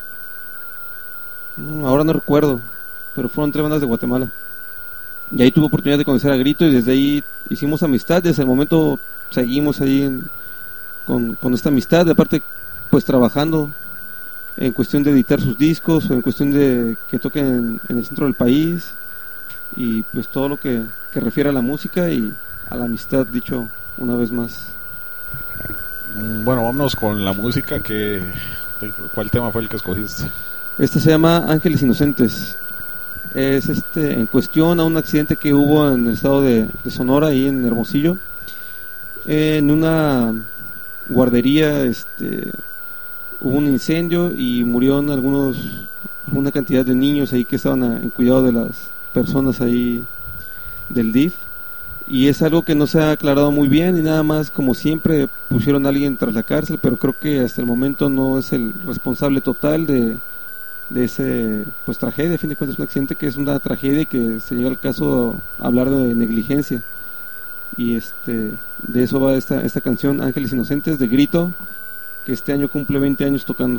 Ahora no recuerdo, pero fueron tres bandas de Guatemala. Y ahí tuve oportunidad de conocer a Grito y desde ahí hicimos amistad. Desde el momento seguimos ahí en, con, con esta amistad. De aparte, pues trabajando en cuestión de editar sus discos o en cuestión de que toquen en, en el centro del país. Y pues todo lo que, que refiere a la música y a la amistad, dicho una vez más. Bueno, vámonos con la música. Que, ¿cuál tema fue el que escogiste? Este se llama Ángeles Inocentes. Es este en cuestión a un accidente que hubo en el estado de, de Sonora, ahí en Hermosillo, en una guardería. Este hubo un incendio y murieron algunos una cantidad de niños ahí que estaban a, en cuidado de las personas ahí del D I F, y es algo que no se ha aclarado muy bien y nada más, como siempre, pusieron a alguien tras la cárcel, pero creo que hasta el momento no es el responsable total de de ese pues tragedia. A fin de cuentas es un accidente que es una tragedia y que se llega al caso a hablar de negligencia, y este de eso va esta, esta canción Ángeles Inocentes de Grito, que este año cumple veinte años tocando.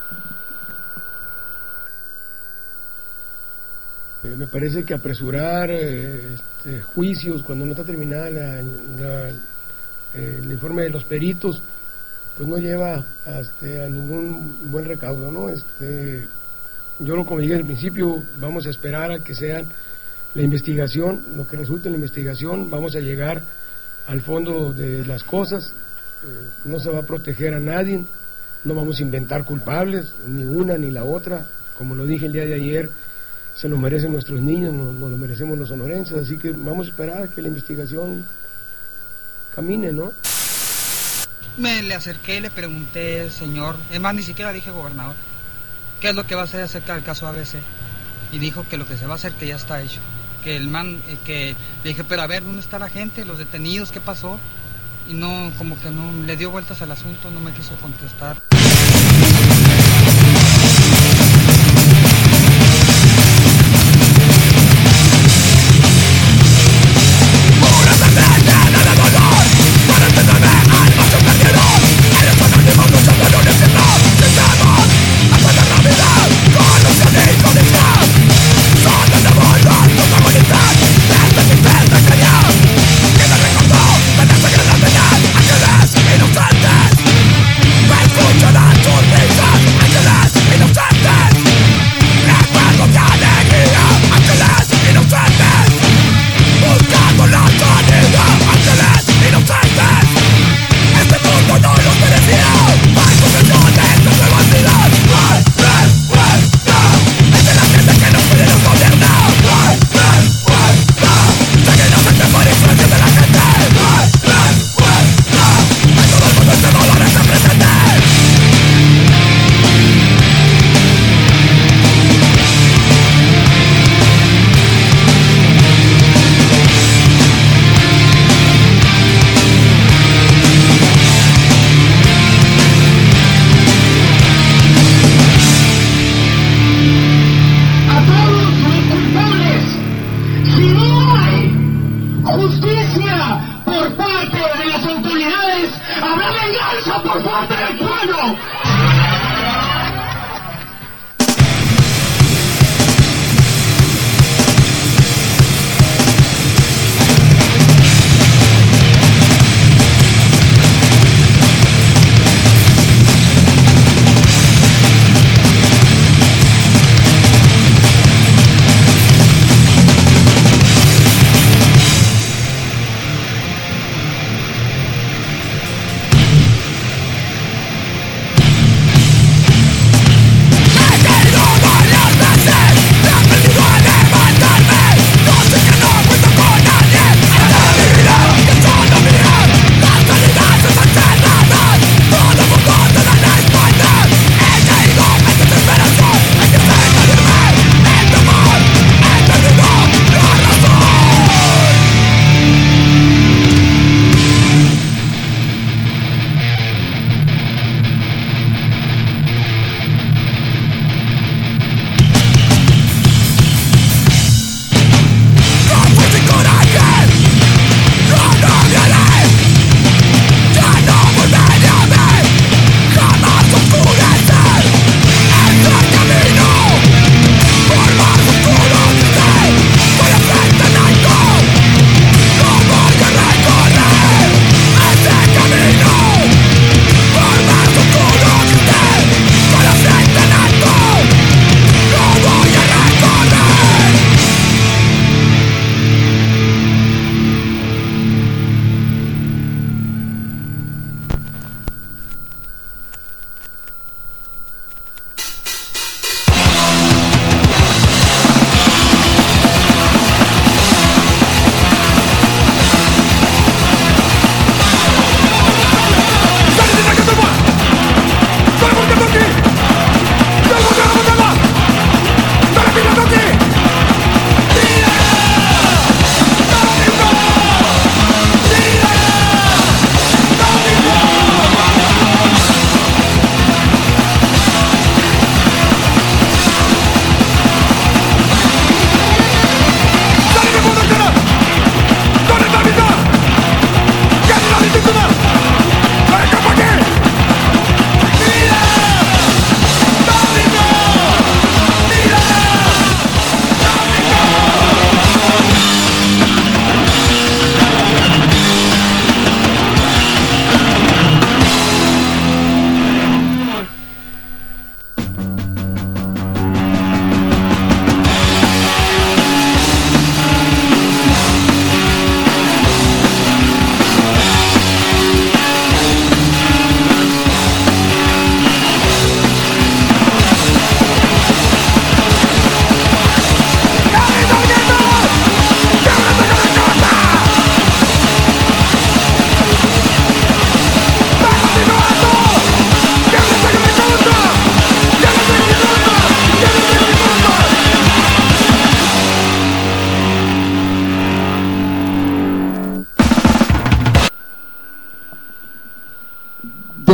Eh, me parece que apresurar eh, este, juicios cuando no está terminada la, la, eh, el informe de los peritos, pues no lleva a, este, a ningún buen recaudo, ¿no? Este Yo, lo como dije al principio, vamos a esperar a que sea la investigación, lo que resulte en la investigación, vamos a llegar al fondo de las cosas. Eh, no se va a proteger a nadie, no vamos a inventar culpables, ni una ni la otra. Como lo dije el día de ayer, se lo merecen nuestros niños, no, no lo merecemos los sonorenses, así que vamos a esperar a que la investigación camine, ¿no? Me le acerqué y le pregunté, señor, es más, ni siquiera dije gobernador, ¿qué es lo que va a hacer acerca del caso A B C? Y dijo que lo que se va a hacer, que ya está hecho. Que el man, eh, que le dije, pero a ver, ¿dónde está la gente? ¿Los detenidos? ¿Qué pasó? Y no, como que no, le dio vueltas al asunto, no me quiso contestar. Con los amigos de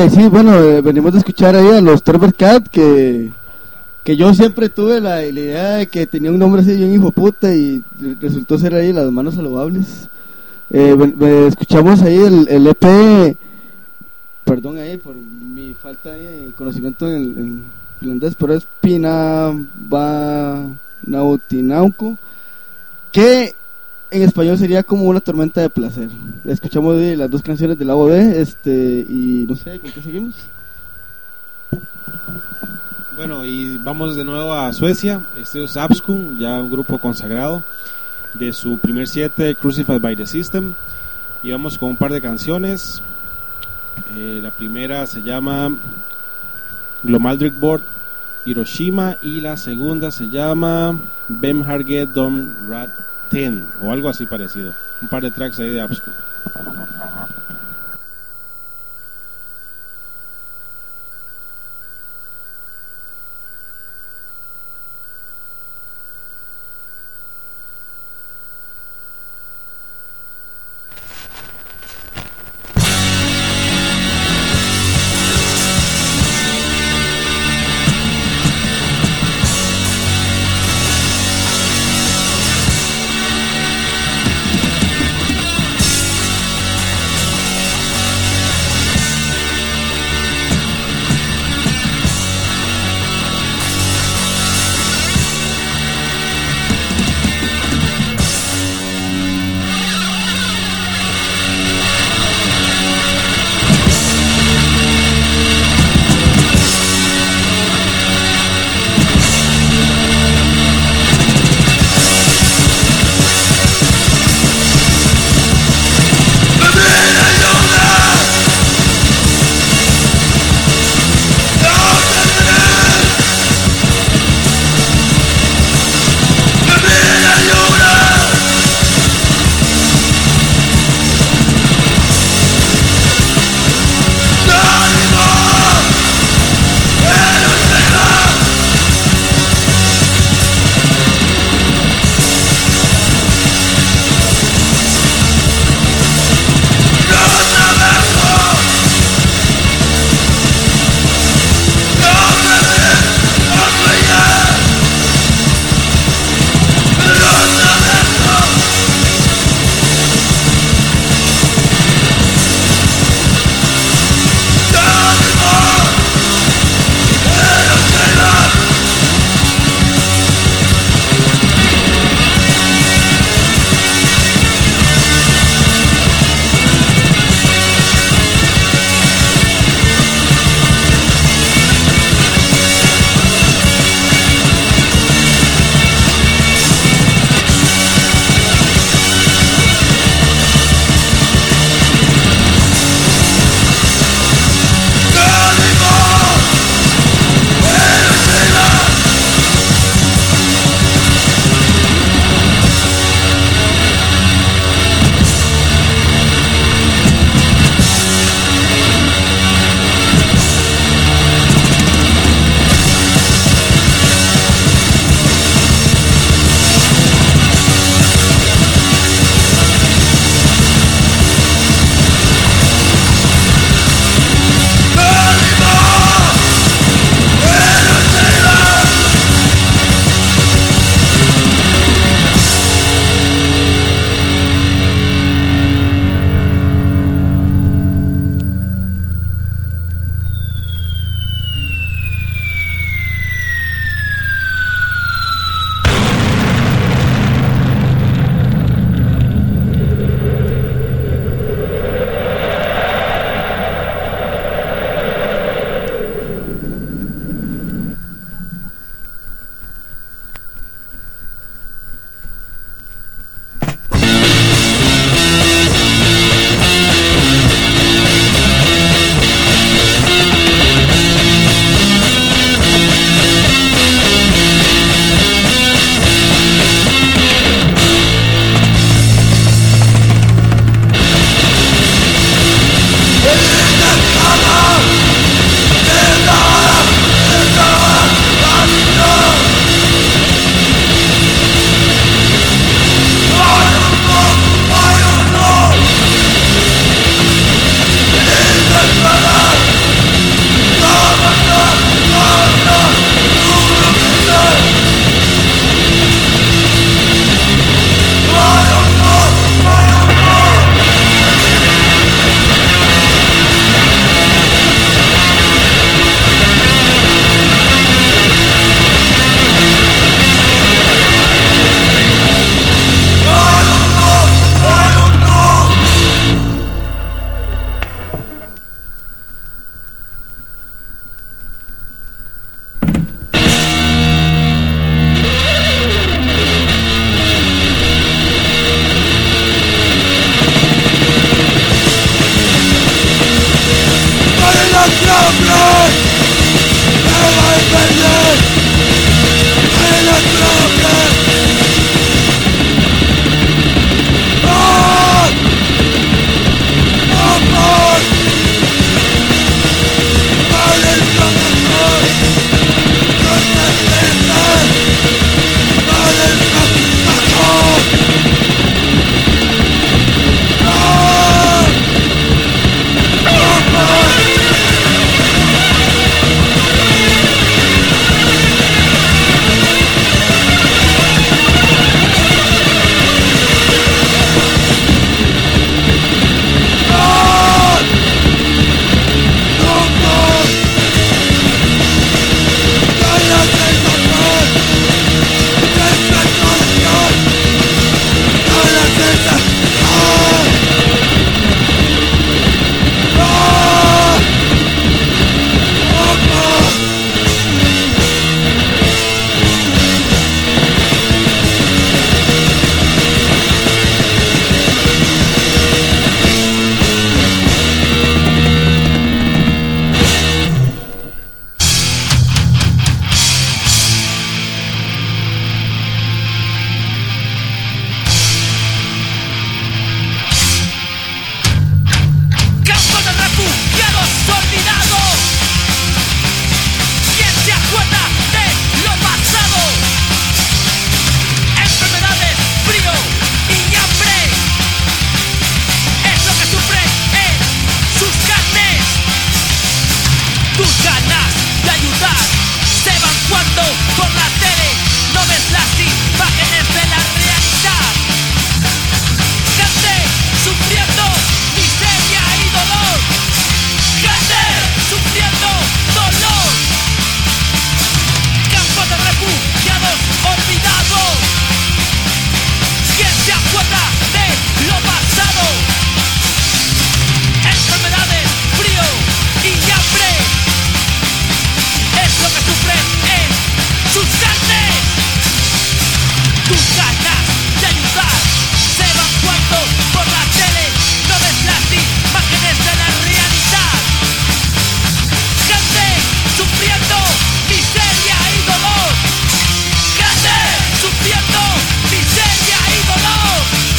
Eh, sí, bueno, eh, venimos de escuchar ahí a los Terber Cat, que, que yo siempre tuve la, la idea de que tenía un nombre así bien hijo de puta y resultó ser ahí Las Manos Saludables. Eh, ven- ven- escuchamos ahí el, el E P, perdón ahí por mi falta de conocimiento en, en finlandés, pero es Pina Va Nautinauco, que en español sería como Una Tormenta de Placer. Escuchamos de las dos canciones del lado B, este, y no sé, ¿con qué seguimos? Bueno, y vamos de nuevo a Suecia. Este es Abskun, ya un grupo consagrado, de su primer siete, Crucified by the System. Y vamos con un par de canciones. Eh, la primera se llama Glomaldrick Board Hiroshima y la segunda se llama Bem Harget Dom Rat Ten o algo así parecido. Un par de tracks ahí de Abskun. Thank tus ganas de ayudar se van cuando por la tele no ves las imágenes de la realidad. Gente sufriendo miseria y dolor. Gente sufriendo miseria y dolor.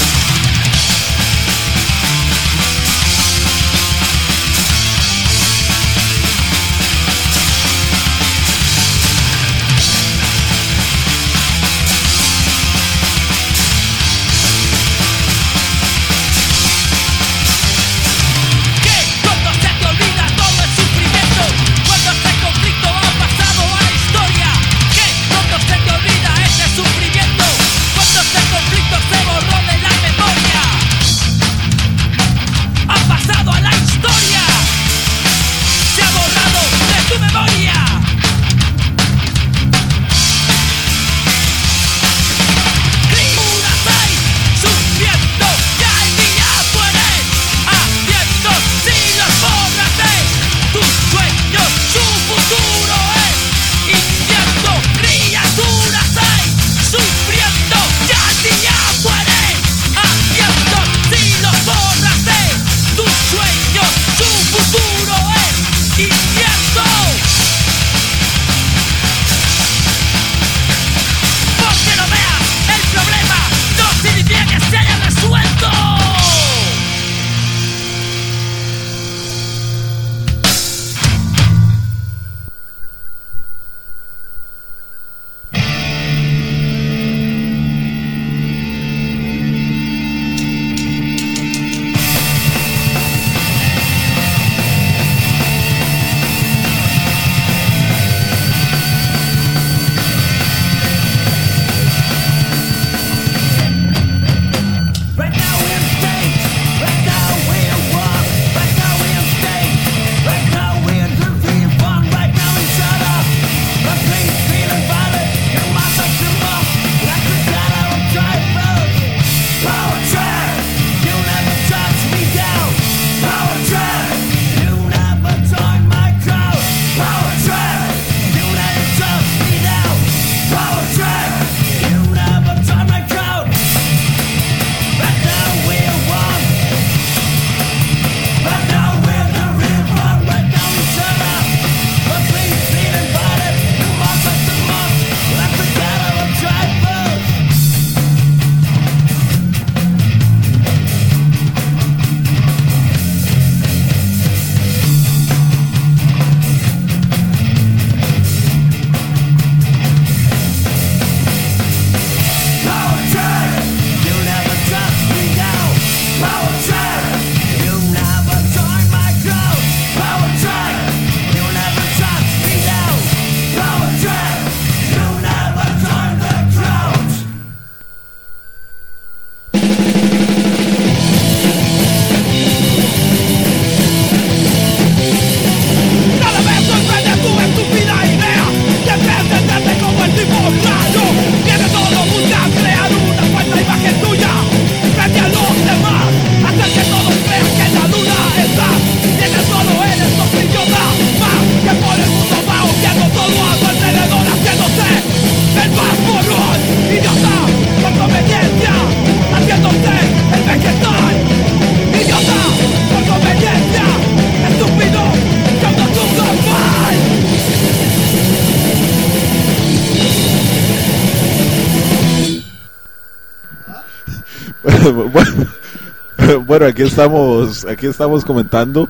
Bueno, aquí estamos, aquí estamos comentando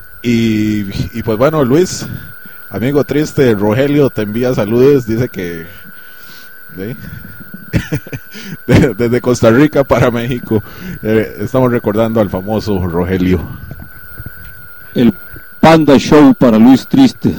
y, y pues bueno, Luis, amigo triste, Rogelio te envía saludos, dice que ¿sí? desde Costa Rica para México, eh, estamos recordando al famoso Rogelio. El Panda Show para Luis Triste.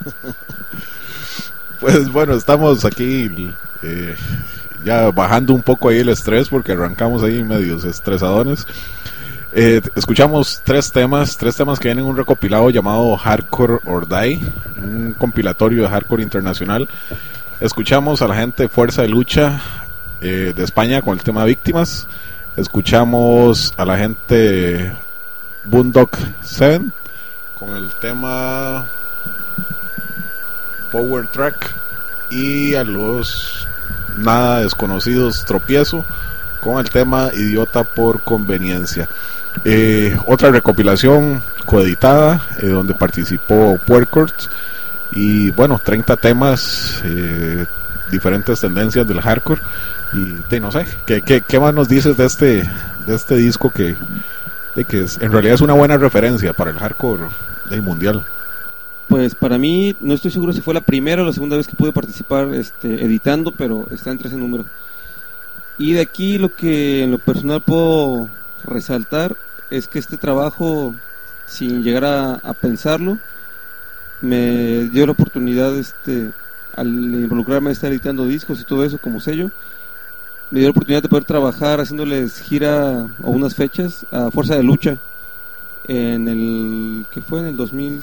Pues bueno, estamos aquí eh, ya bajando un poco ahí el estrés porque arrancamos ahí medios estresadones. Eh, escuchamos tres temas, tres temas que vienen en un recopilado llamado Hardcore or Die, un compilatorio de hardcore internacional. Escuchamos a la gente de Fuerza de Lucha eh, de España con el tema Víctimas. Escuchamos a la gente Boondock siete con el tema Power Track, y a los Nada Desconocidos Tropiezo con el tema Idiota por Conveniencia. Eh, otra recopilación coeditada eh, donde participó Puercourt y bueno, treinta temas, eh, diferentes tendencias del hardcore. Y te, no sé, ¿qué, qué, qué más nos dices de este de este disco que, de que es, en realidad es una buena referencia para el hardcore del mundial? Pues para mí, no estoy seguro si fue la primera o la segunda vez que pude participar este, editando, pero está entre ese número. Y de aquí lo que en lo personal puedo resaltar es que este trabajo, sin llegar a, a pensarlo, me dio la oportunidad, este, al involucrarme a estar editando discos y todo eso como sello, me dio la oportunidad de poder trabajar haciéndoles gira o unas fechas a Fuerza de Lucha en el, ¿qué fue? En el dos mil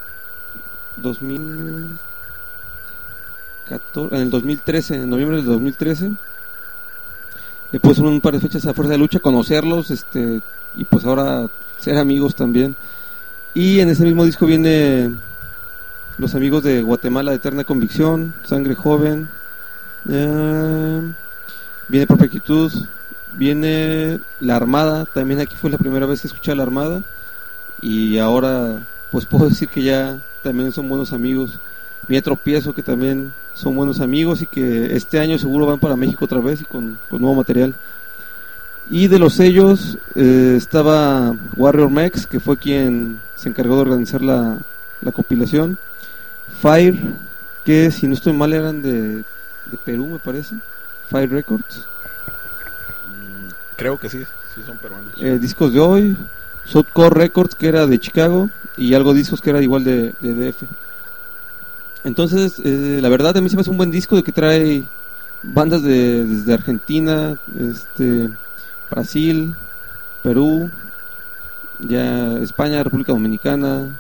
catorce, en el dos mil trece, en noviembre del dos mil trece. Le puse un par de fechas a Fuerza de Lucha, conocerlos, este, y pues ahora ser amigos también. Y en ese mismo disco viene los amigos de Guatemala de Eterna Convicción, Sangre Joven, eh, viene Perpetuitud, viene La Armada. También aquí fue la primera vez que escuché a La Armada, y ahora pues puedo decir que ya también son buenos amigos. Viene Tropiezo, que también son buenos amigos y que este año seguro van para México otra vez y con, con nuevo material. Y de los sellos eh, estaba Warrior Mex, que fue quien se encargó de organizar la, la compilación. Fire, que si no estoy mal eran de, de Perú, me parece. Fire Records. Creo que sí, sí son peruanos. Eh, discos de Hoy, Southcore Records, que era de Chicago, y algo discos que era igual de, de D F. Entonces, eh, la verdad a mí se me hace un buen disco, de que trae bandas de, desde Argentina, este, Brasil, Perú, ya España, República Dominicana,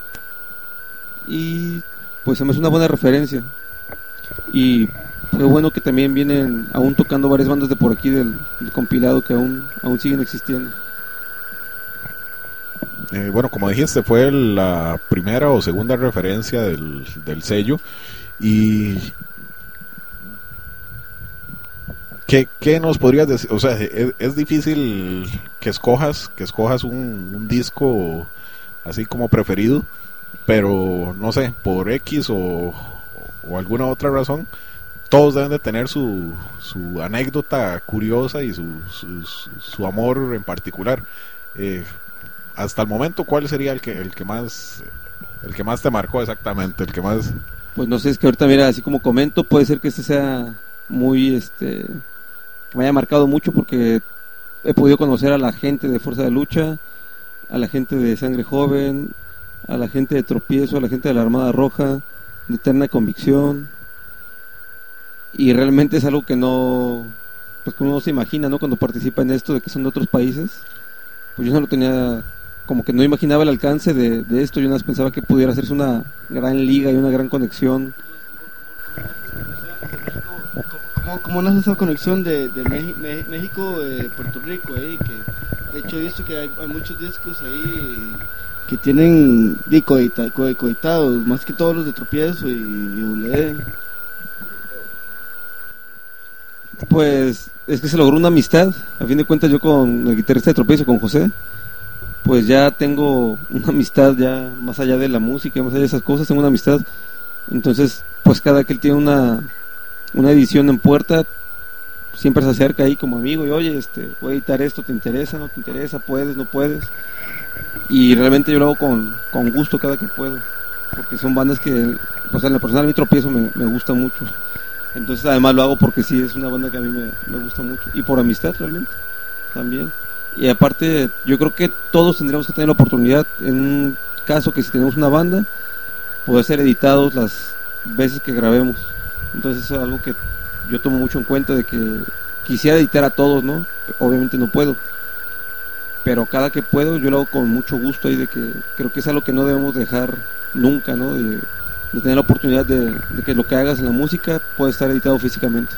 y pues se me hace una buena referencia. Y fue bueno que también vienen aún tocando varias bandas de por aquí del, del compilado, que aún, aún siguen existiendo. Eh, bueno, como dijiste, fue la primera o segunda referencia del, del sello. Y ¿qué, qué nos podrías decir? O sea, es, es difícil que escojas que escojas un, un disco así como preferido, pero no sé, por X o, o alguna otra razón, todos deben de tener su, su anécdota curiosa y su, su, su amor en particular. Eh, hasta el momento, ¿cuál sería el que el que más el que más te marcó exactamente, el que más? Pues no sé, es que ahorita mira, así como comento, puede ser que este sea muy este que me haya marcado mucho, porque he podido conocer a la gente de Fuerza de Lucha, a la gente de Sangre Joven, a la gente de Tropiezo, a la gente de la Armada Roja, de Eterna Convicción, y realmente es algo que no, pues que uno no se imagina, ¿no? Cuando participa en esto, de que son de otros países. Pues yo no lo tenía, como que no imaginaba el alcance de, de esto. Yo nada más pensaba que pudiera hacerse una gran liga y una gran conexión. ¿Cómo, cómo nace esa conexión de, de Meji- Me- México, eh, Puerto Rico? Eh, que, de hecho, he visto que hay, hay muchos discos ahí eh, que tienen di, coedita, co- coeditados, más que todos los de Tropiezo y, y W D. Pues es que se logró una amistad. A fin de cuentas, yo con el guitarrista de Tropiezo, con José, pues ya tengo una amistad, ya más allá de la música, más allá de esas cosas, tengo una amistad. Entonces, pues cada que él tiene una una edición en puerta, siempre se acerca ahí como amigo y oye, este, voy a editar esto, ¿te interesa? ¿No te interesa? ¿Puedes? ¿No puedes? Y realmente yo lo hago con, con gusto cada que puedo, porque son bandas que, pues en lo personal, mi Tropiezo me, me gusta mucho. Entonces además lo hago porque sí es una banda que a mí me, me gusta mucho, y por amistad realmente también. Y aparte yo creo que todos tendríamos que tener la oportunidad, en un caso que si tenemos una banda, poder ser editados las veces que grabemos. Entonces eso es algo que yo tomo mucho en cuenta, de que quisiera editar a todos, ¿no? Obviamente no puedo, pero cada que puedo yo lo hago con mucho gusto, y de que creo que es algo que no debemos dejar nunca, ¿no? De, de tener la oportunidad de, de que lo que hagas en la música pueda estar editado físicamente.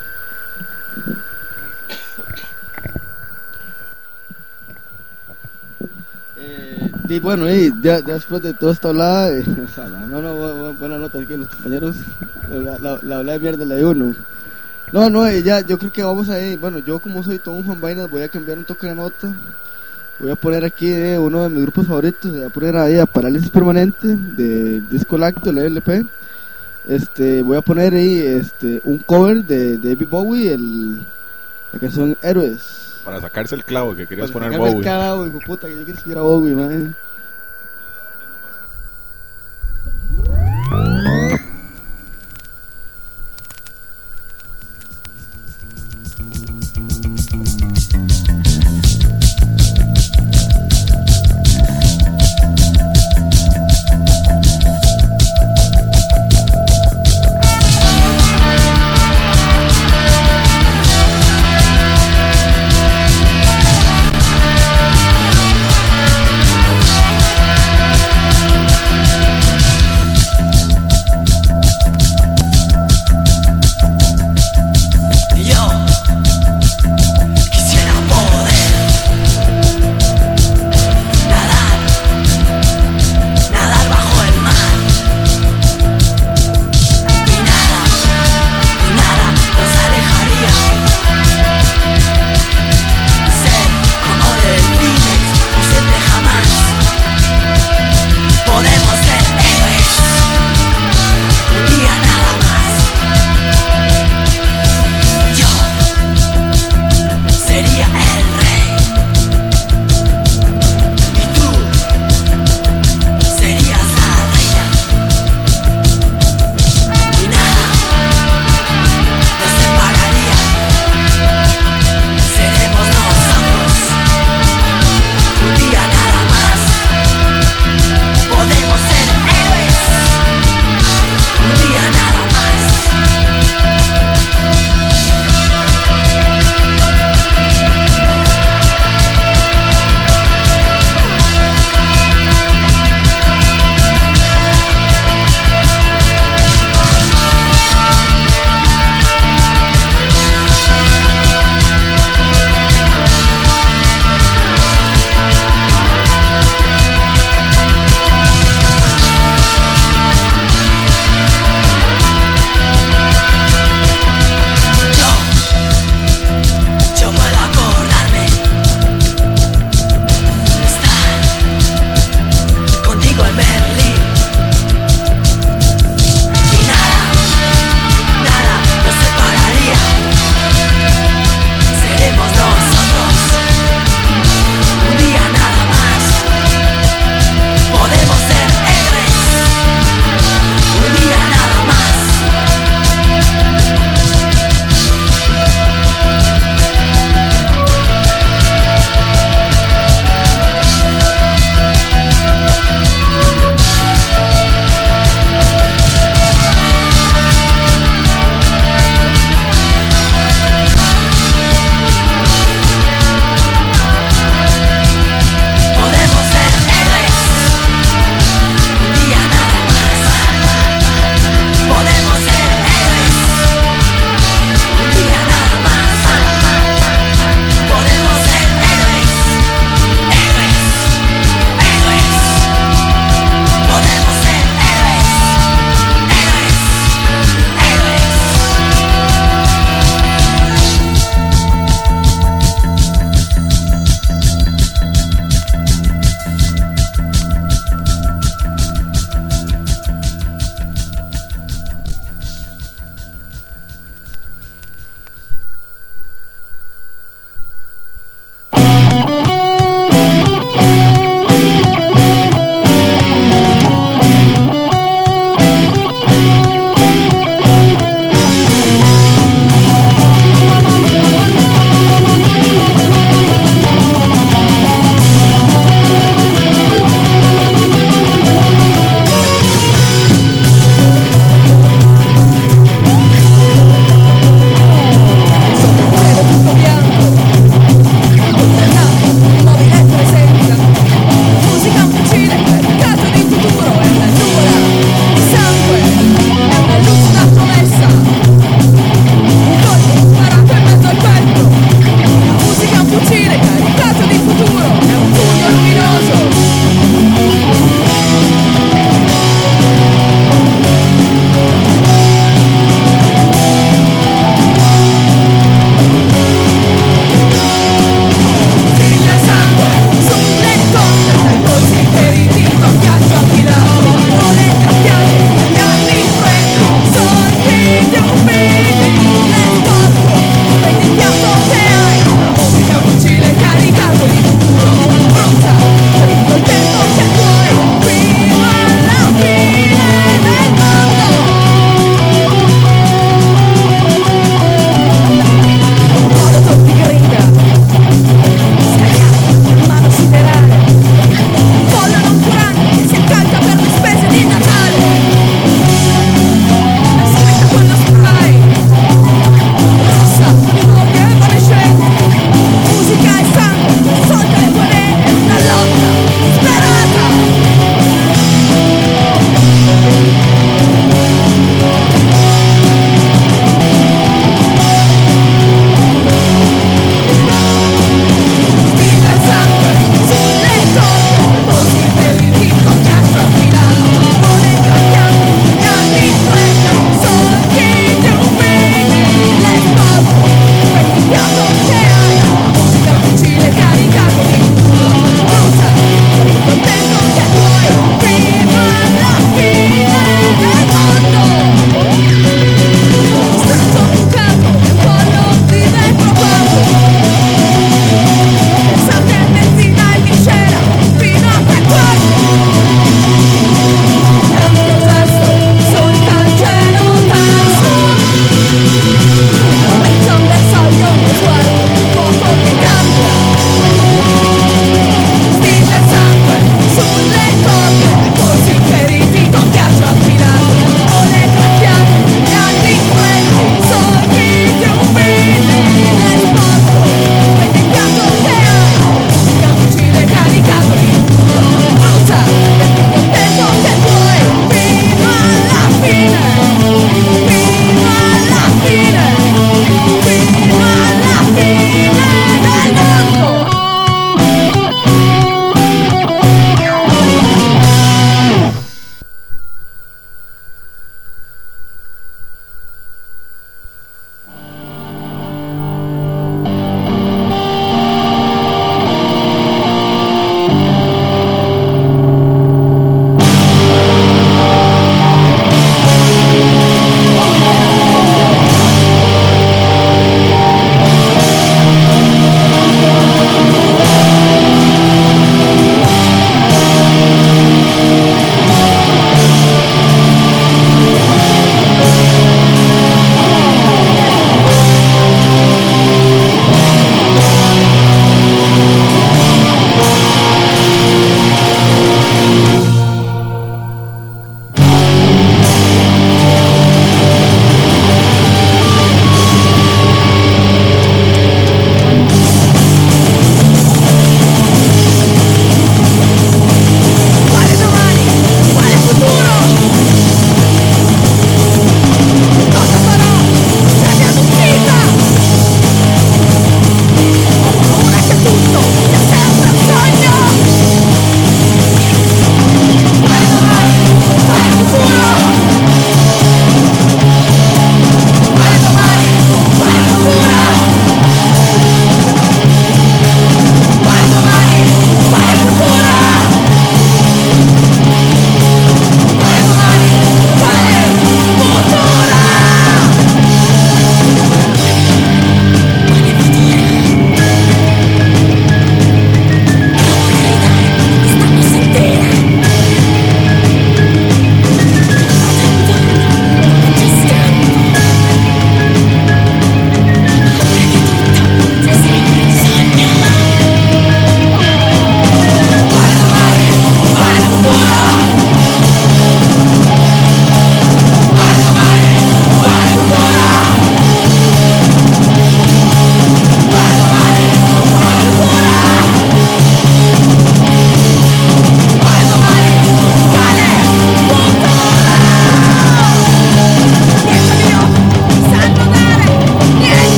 Eh, y bueno, y ya, ya después de toda esta hablada, eh, no, no, bu- bu- buena nota aquí los compañeros, la, la, la hablada de mierda la de uno. No, no, eh, ya, yo creo que vamos a ir. Bueno, yo como soy todo un fan vainas, voy a cambiar un toque de nota. Voy a poner aquí eh, uno de mis grupos favoritos. Voy a poner ahí a Parálisis Permanente de Disco Lacto, el L P. Este, voy a poner ahí este, un cover de David Bowie, el, la canción Héroes. Para sacarse el clavo que querías Para poner sacarme Bowie. el clavo, hijo puta, que yo quiero escuchar a Bowie, man. We'll be right back.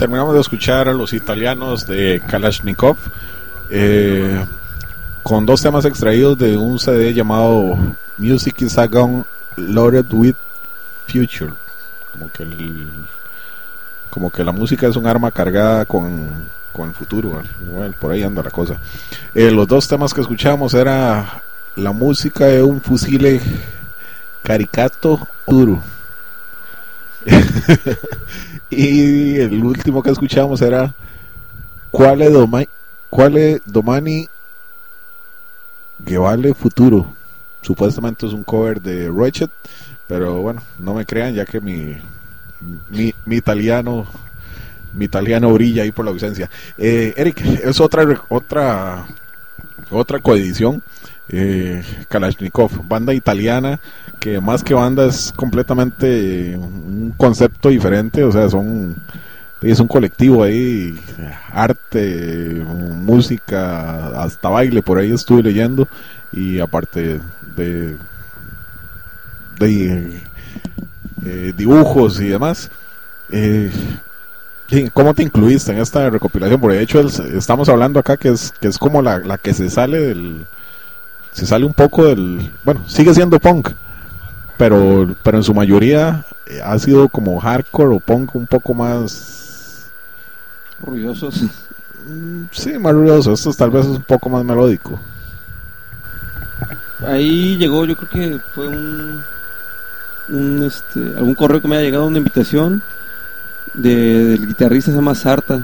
terminamos de escuchar a los italianos de Kalashnikov eh, con dos temas extraídos de un C D llamado Music is a Gun Loaded with Future. Como que el, como que la música es un arma cargada con, con el futuro. Bueno, por ahí anda la cosa. Eh, los dos temas que escuchamos era la música de un fusil caricato duro. Y el último que escuchamos era Quale Domani, Quale Domani che vale futuro. Supuestamente es un cover de Ratchet, pero bueno, no me crean, ya que mi mi, mi italiano mi italiano brilla ahí por la ausencia. eh, Eric, es otra otra otra coedición. eh, Kalashnikov, banda italiana que más que banda es completamente eh, un concepto diferente, o sea, son es un colectivo ahí, arte, música, hasta baile, por ahí estuve leyendo, y aparte de de eh, dibujos y demás. eh, ¿Cómo te incluiste en esta recopilación? Porque de hecho el, estamos hablando acá que es que es como la, la que se sale del se sale un poco del, bueno, sigue siendo punk, pero pero en su mayoría eh, ha sido como hardcore o punk un poco más ruidosos. Sí, más ruidoso. Esto tal vez es un poco más melódico. Ahí llegó, yo creo que fue un, un este, algún correo que me haya llegado, una invitación de, del guitarrista, se llama Sarta,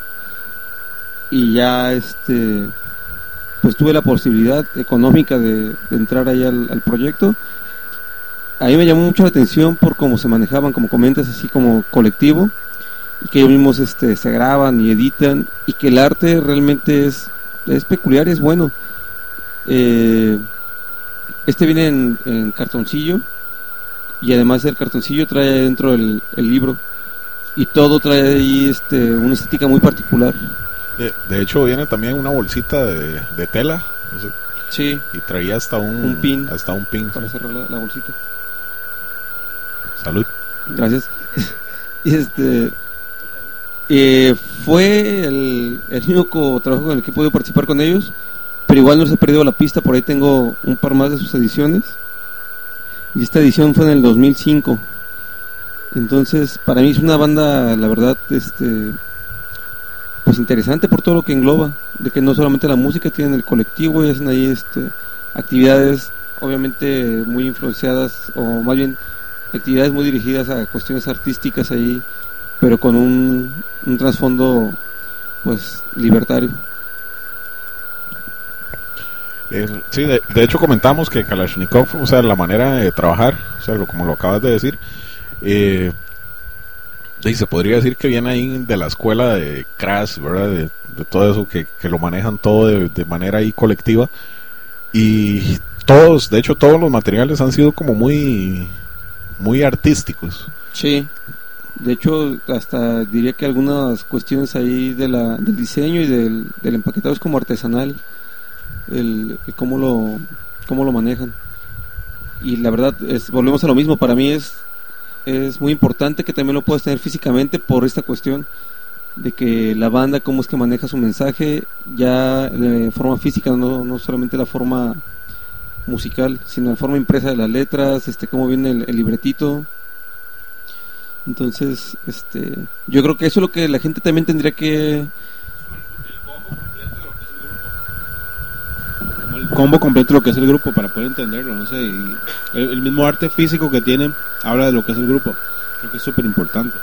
y ya este pues tuve la posibilidad económica de, de entrar ahí al, al proyecto. Ahí me llamó mucho la atención por cómo se manejaban, como comentas, así como colectivo, y que ellos mismos este, se graban y editan, y que el arte realmente es, es peculiar y es bueno. eh, este viene en, en cartoncillo, y además el cartoncillo trae dentro el, el libro, y todo trae ahí este, una estética muy particular. De, de hecho viene también una bolsita de, de tela, no sé, sí, y traía hasta un, un pin, hasta un pin para cerrar la, la bolsita. Salud. Gracias. Y este eh, fue el, el único trabajo en el que pude participar con ellos, pero igual no se ha perdido la pista. Por ahí tengo un par más de sus ediciones, y esta edición fue en el dos mil cinco. Entonces para mí es una banda, la verdad, este pues interesante por todo lo que engloba, de que no solamente la música, tienen el colectivo y hacen ahí este actividades obviamente muy influenciadas, o más bien actividades muy dirigidas a cuestiones artísticas ahí, pero con un, un trasfondo pues libertario. El, sí, de, de hecho comentamos que Kalashnikov, o sea, la manera de trabajar, o sea, lo, como lo acabas de decir, eh, y se podría decir que viene ahí de la escuela de Crash, ¿verdad? De, de todo eso, que, que lo manejan todo de, de manera ahí colectiva, y todos, de hecho todos los materiales han sido como muy muy artísticos. Sí, de hecho hasta diría que algunas cuestiones ahí de la, del diseño y del, del empaquetado es como artesanal, el, el cómo lo cómo lo manejan. Y la verdad es, volvemos a lo mismo, para mí es es muy importante que también lo puedas tener físicamente, por esta cuestión de que la banda cómo es que maneja su mensaje ya de forma física, no, no solamente la forma musical, sino la forma impresa de las letras, este cómo viene el, el libretito. Entonces este yo creo que eso es lo que la gente también tendría que el combo completo de lo que es el grupo, para poder entenderlo, no sé, y el, el mismo arte físico que tienen habla de lo que es el grupo. Creo que es súper importante.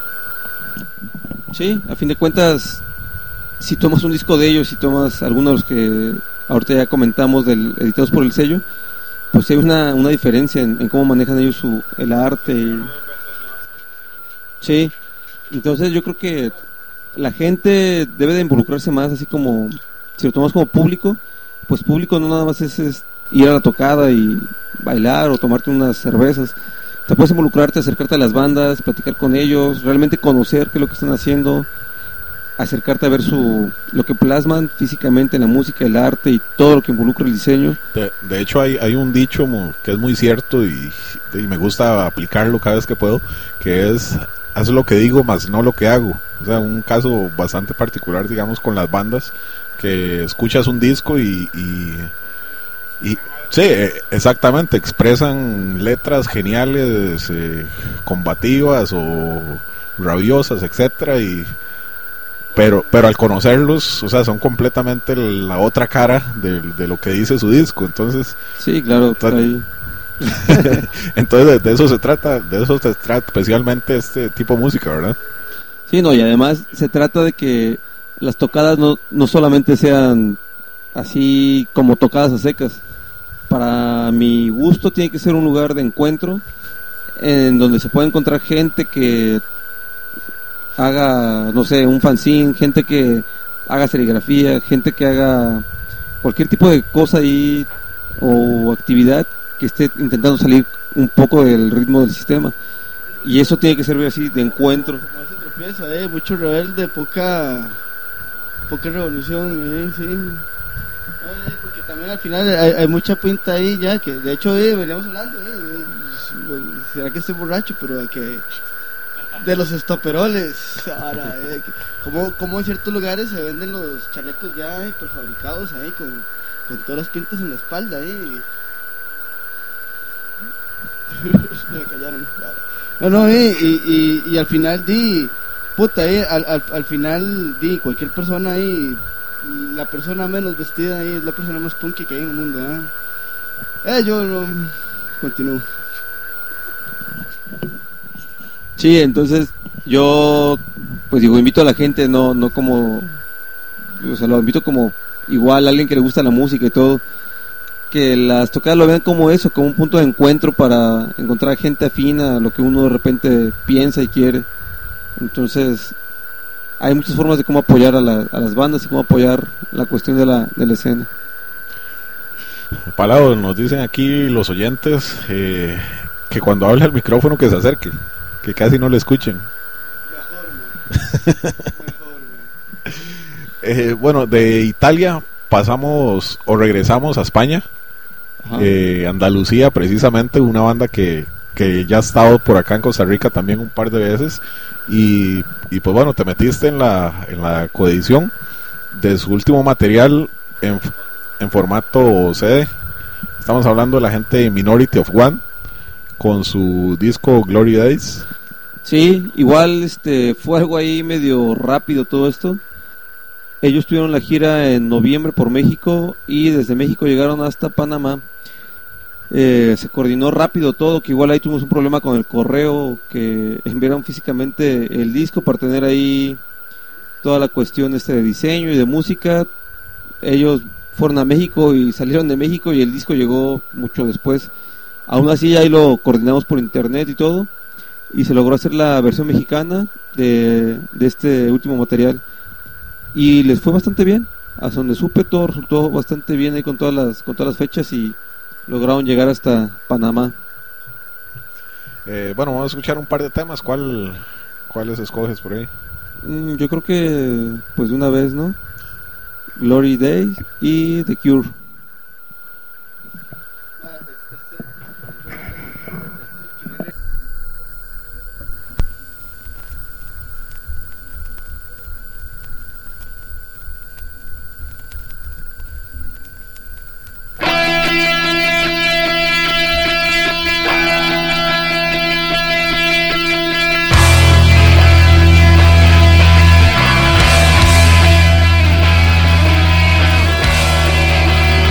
Sí, a fin de cuentas, si tomas un disco de ellos, si tomas algunos de los que ahorita ya comentamos, del editados por el sello, pues hay una, una diferencia en, en cómo manejan ellos su, el arte. Y... sí, entonces yo creo que la gente debe de involucrarse más, así como si lo tomas como público, pues público no nada más es, es ir a la tocada y bailar o tomarte unas cervezas. Te puedes involucrarte, acercarte a las bandas, platicar con ellos, realmente conocer qué es lo que están haciendo, acercarte a ver su lo que plasman físicamente en la música, el arte y todo lo que involucra el diseño. De, de hecho hay, hay un dicho que es muy cierto, y, y me gusta aplicarlo cada vez que puedo, que es: haz lo que digo más no lo que hago. O sea, un caso bastante particular, digamos, con las bandas, que escuchas un disco y... y, y sí, exactamente, expresan letras geniales, eh, combativas o rabiosas, etcétera, y pero pero al conocerlos, o sea, son completamente la otra cara de, de lo que dice su disco. Entonces sí, claro, entonces, ahí. entonces de, de eso se trata, de eso se trata especialmente este tipo de música, ¿verdad? Sí, no, y además se trata de que las tocadas no, no solamente sean así como tocadas a secas. Para mi gusto tiene que ser un lugar de encuentro en donde se pueda encontrar gente que haga, no sé, un fanzine, gente que haga serigrafía, gente que haga cualquier tipo de cosa ahí o actividad que esté intentando salir un poco del ritmo del sistema. Y eso tiene que servir así de encuentro. Como ese tropiezo, eh, mucho rebelde, poca poca revolución, eh, sí. Eh, porque también al final hay, hay mucha pinta ahí ya, que de hecho eh, veníamos hablando, eh, eh, será que estoy borracho, pero que de los estoperoles, ahora, eh, como, como en ciertos lugares se venden los chalecos ya eh, prefabricados ahí con, con todas las pintas en la espalda ahí. Me callaron. No, no, eh, y, y, y al final di, puta, eh, al, al, al final di, cualquier persona ahí, la persona menos vestida ahí es la persona más punky que hay en el mundo, ¿eh? Eh, yo no, continúo. Sí, entonces yo pues digo, invito a la gente, no no como, o sea, lo invito como igual a alguien que le gusta la música y todo, que las tocadas lo vean como eso, como un punto de encuentro para encontrar gente afina a lo que uno de repente piensa y quiere. Entonces hay muchas formas de cómo apoyar a, la, a las bandas y cómo apoyar la cuestión de la, de la escena. Palado, nos dicen aquí los oyentes eh, que cuando habla el micrófono que se acerque, que casi no le escuchen. eh, bueno, de Italia pasamos o regresamos a España. eh, Andalucía, precisamente, una banda que, que ya ha estado por acá en Costa Rica también un par de veces. Y, y pues bueno, te metiste en la, en la coedición de su último material en, en formato C D. Estamos hablando de la gente de Minority of One con su disco Glory Days. Sí, igual este fue algo ahí medio rápido todo esto. Ellos tuvieron la gira en noviembre por México y desde México llegaron hasta Panamá. Eh, se coordinó rápido todo, que igual ahí tuvimos un problema con el correo, que enviaron físicamente el disco para tener ahí toda la cuestión este de diseño y de música. Ellos fueron a México y salieron de México y el disco llegó mucho después. Aún así ahí lo coordinamos por internet y todo, y se logró hacer la versión mexicana de, de este último material y les fue bastante bien. Hasta donde supe todo resultó bastante bien ahí con todas las, con todas las fechas y lograron llegar hasta Panamá. Eh, bueno, vamos a escuchar un par de temas. ¿Cuál, ¿Cuáles escoges por ahí? Mm, yo creo que pues de una vez, ¿no? Glory Days y The Cure. We'll be right back.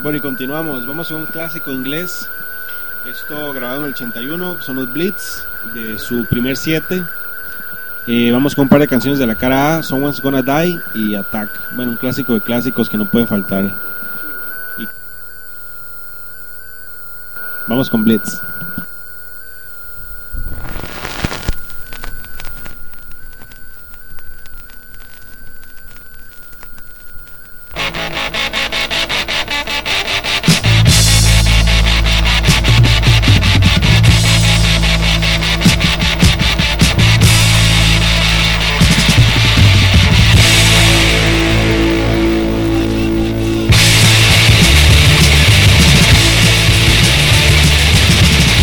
Bueno, y continuamos. Vamos a un clásico inglés. Esto grabado en el ochenta y uno. Son los Blitz, de su primer siete. Eh, vamos con un par de canciones de la cara A, Someone's Gonna Die y Attack. Bueno, un clásico de clásicos que no puede faltar. Y... vamos con Blitz. We'll be right back.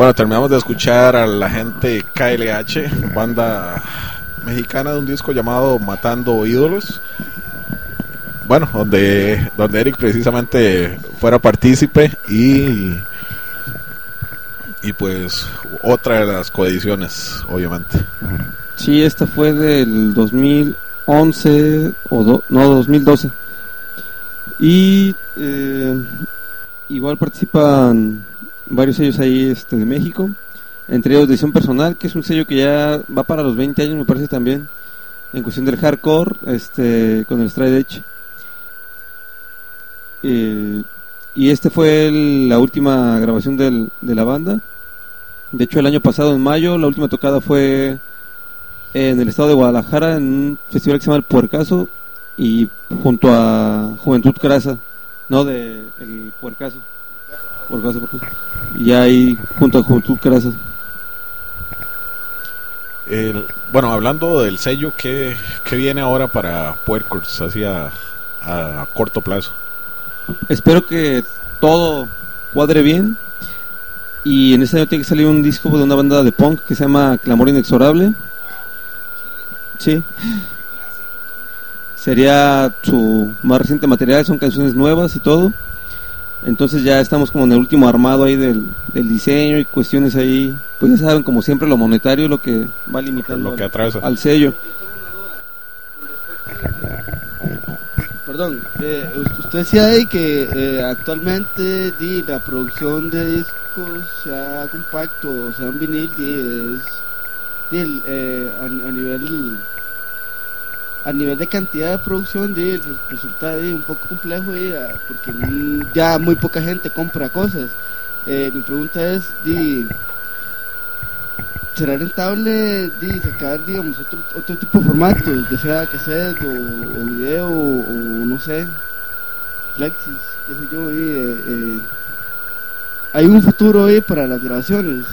Bueno, terminamos de escuchar a la gente K L H, banda mexicana, de un disco llamado Matando Ídolos. Bueno, donde, donde Eric precisamente fuera partícipe y, y pues otra de las coediciones, obviamente. Sí, esta fue del dos mil once o do, no, dos mil doce. Y eh, igual participan varios sellos ahí este, de México, entre ellos Edición Personal, que es un sello que ya va para los veinte años, me parece, también en cuestión del hardcore, este, con el Stride Edge. Eh, y este fue el, la última grabación del, de la banda. De hecho, el año pasado, en mayo, la última tocada fue en el estado de Guadalajara, en un festival que se llama El Puercaso, y junto a Juventud Crasa, no, de el Puercaso. Puercaso, Puercaso. Y ahí junto a Juventud Crasa. El, bueno, hablando del sello, ¿qué, qué viene ahora para Puercourts, así a, a corto plazo? Espero que todo cuadre bien. Y en este año tiene que salir un disco de una banda de punk que se llama Clamor Inexorable. Sí. Sería su más reciente material, son canciones nuevas y todo. Entonces ya estamos como en el último armado ahí del, del diseño y cuestiones ahí. Pues ya saben, como siempre, lo monetario, lo que va limitando lo que al, al sello. Perdón, eh, usted decía ahí que eh, actualmente di, la producción de discos, sea compacto o sea en vinil, di, es di, eh, a, a nivel a nivel de cantidad de producción, di, resulta di, un poco complejo, di, porque ya muy poca gente compra cosas. Eh, mi pregunta es, di, ¿será rentable di, sacar, digamos, otro, otro tipo de formatos, ya sea cassette o, o video o, o no sé, flexis, qué sé yo? Di, eh, eh, ¿hay un futuro ahí para las grabaciones?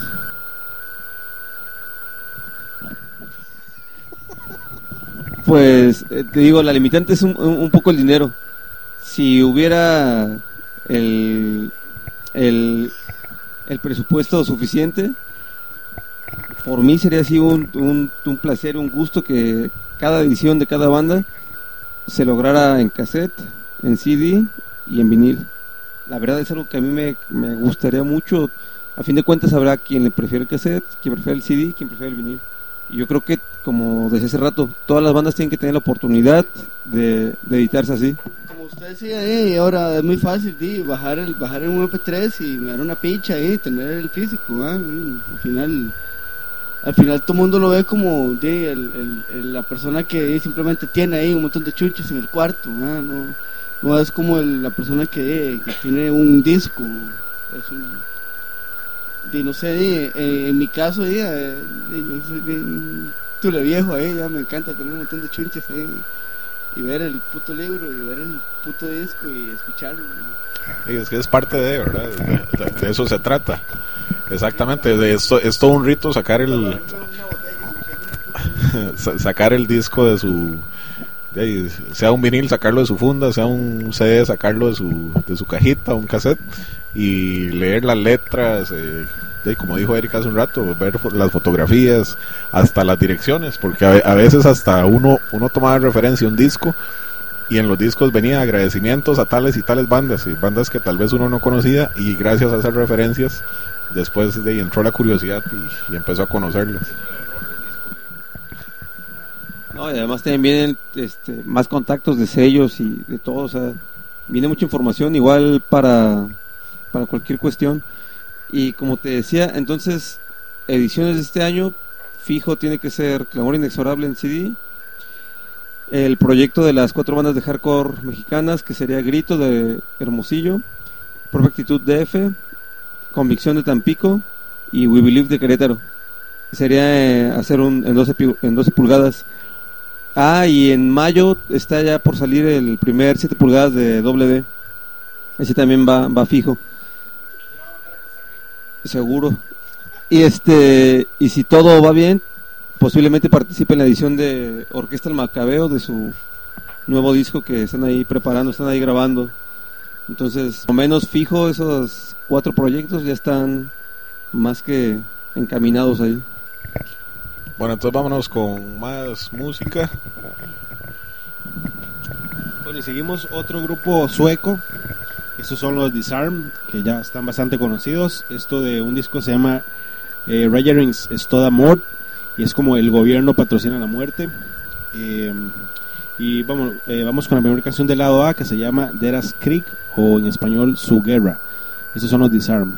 Pues eh, te digo, la limitante es un, un, un poco el dinero. Si hubiera el, el, el presupuesto suficiente, por mí sería así un, un, un placer, un gusto que cada edición de cada banda se lograra en cassette, en C D y en vinil. La verdad es algo que a mí me, me gustaría mucho. A fin de cuentas habrá quien le prefiere el cassette, quien prefiere el C D, quien prefiere el vinil. Y yo creo que, como decía hace rato, todas las bandas tienen que tener la oportunidad de, de editarse así. Como usted decía, eh, ahora es muy fácil di, bajar el bajar el M P tres y me dar una picha y tener el físico. ¿eh? Al final al final todo el mundo lo ve como di, el, el, el, la persona que simplemente tiene ahí un montón de chuches en el cuarto. ¿eh? No, no es como el, la persona que, que tiene un disco. Es un, di, no sé, di, eh, en mi caso di, eh, di, yo soy bien tule viejo ahí, ya me encanta tener un montón de chunches ahí y ver el puto libro y ver el puto disco y escucharlo. Y es que es parte de, ¿verdad? De, de, de eso se trata. Exactamente, de esto es todo un rito sacar el sacar el disco de su de, sea un vinil, sacarlo de su funda, sea un C D, sacarlo de su de su cajita, un cassette, y leer las letras, eh, de, como dijo Erika hace un rato, ver las fotografías, hasta las direcciones, porque a, a veces hasta uno uno tomaba referencia a un disco y en los discos venía agradecimientos a tales y tales bandas, y bandas que tal vez uno no conocía, y gracias a hacer referencias después de entró la curiosidad y, y empezó a conocerlas. No, y además también vienen este, más contactos de sellos y de todo, o sea, viene mucha información igual para, para cualquier cuestión. Y como te decía, entonces, ediciones de este año, fijo, tiene que ser Clamor Inexorable en C D, el proyecto de las cuatro bandas de hardcore mexicanas, que sería Grito de Hermosillo, Propia Actitud D F, Convicción de Tampico y We Believe de Querétaro. Sería eh, hacer un en doce, en doce pulgadas. Ah, y en mayo está ya por salir el primer siete pulgadas de doble D. Ese también va, va fijo. Seguro. Y este y si todo va bien, posiblemente participe en la edición de Orquesta El Macabeo de su nuevo disco que están ahí preparando, están ahí grabando. Entonces, por lo menos fijo, esos cuatro proyectos ya están más que encaminados ahí. Bueno, entonces vámonos con más música. Bueno, y seguimos otro grupo sueco. Estos son los Disarm, que ya están bastante conocidos. Esto de un disco se llama eh, Regerings Stoda Mord, y es como el gobierno patrocina la muerte. Eh, y vamos, eh, vamos con la primera canción del lado A, que se llama Deras Krieg, o en español Su Guerra. Estos son los Disarm.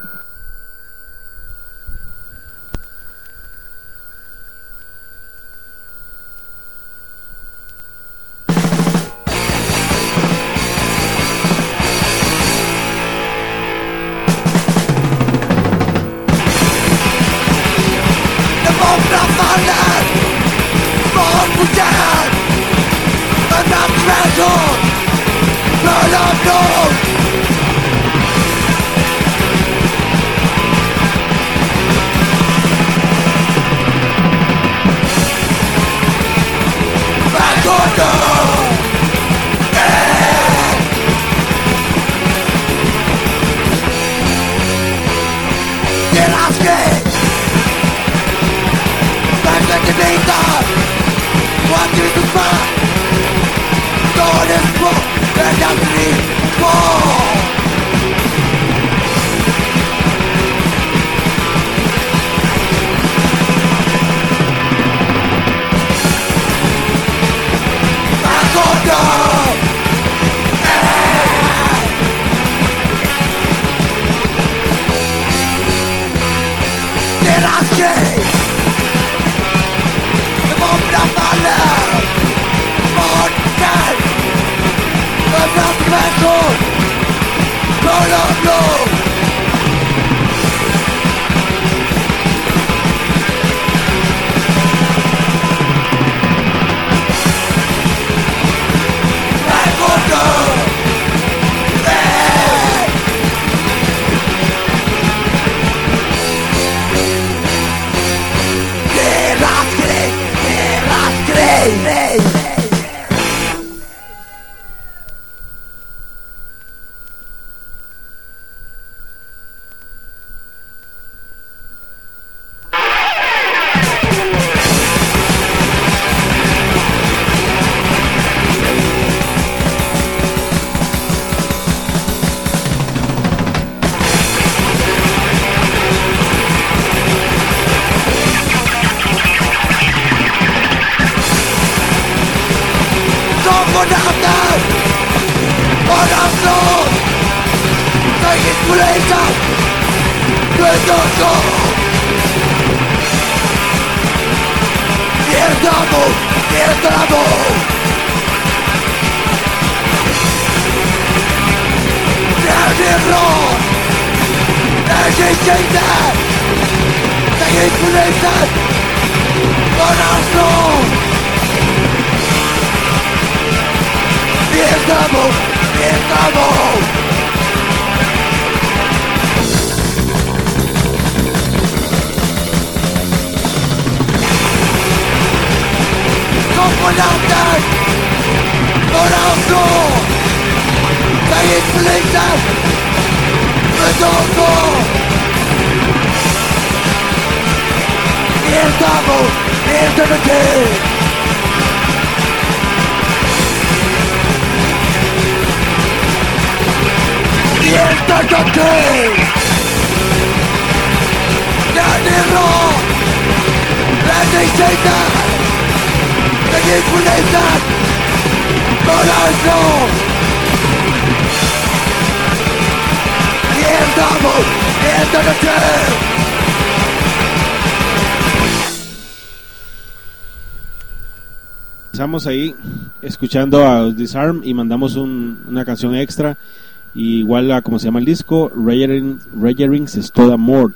Estamos ahí escuchando a Disarm y mandamos un, una canción extra, y igual a como se llama el disco, Regerings, Regerings Stoda Mord.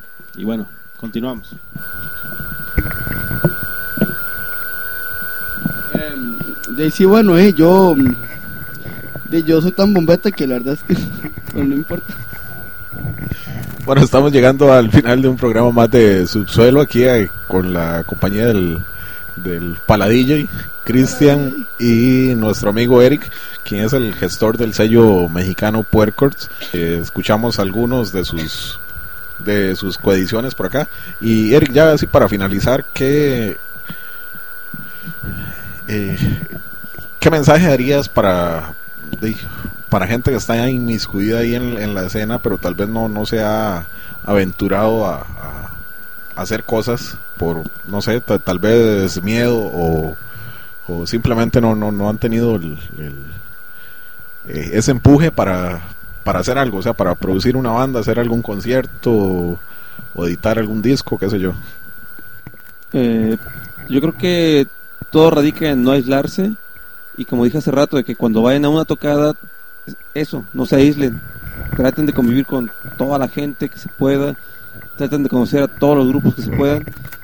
Y bueno, continuamos. Eh, de sí, bueno, eh, yo de, yo soy tan bombeta que la verdad es que no, no importa. Bueno, estamos llegando al final de un programa más de Subsuelo aquí eh, con la compañía del del Paladillo, Cristian y nuestro amigo Eric, quien es el gestor del sello mexicano Puercords. Eh, escuchamos algunos de sus de sus coediciones por acá. Y Eric, ya así para finalizar, ¿qué, eh, ¿qué mensaje darías para, de, para gente que está inmiscuida ahí en, en la escena, pero tal vez no, no se ha aventurado a, a, a hacer cosas por, no sé, t- tal vez miedo o, o simplemente no, no, no han tenido el, el, eh, ese empuje para, para hacer algo, o sea, para producir una banda, hacer algún concierto o, o editar algún disco, qué sé yo? Eh, yo creo que todo radica en no aislarse, y como dije hace rato, de que cuando vayan a una tocada, eso, no se aíslen, traten de convivir con toda la gente que se pueda, traten de conocer a todos los grupos que se puedan,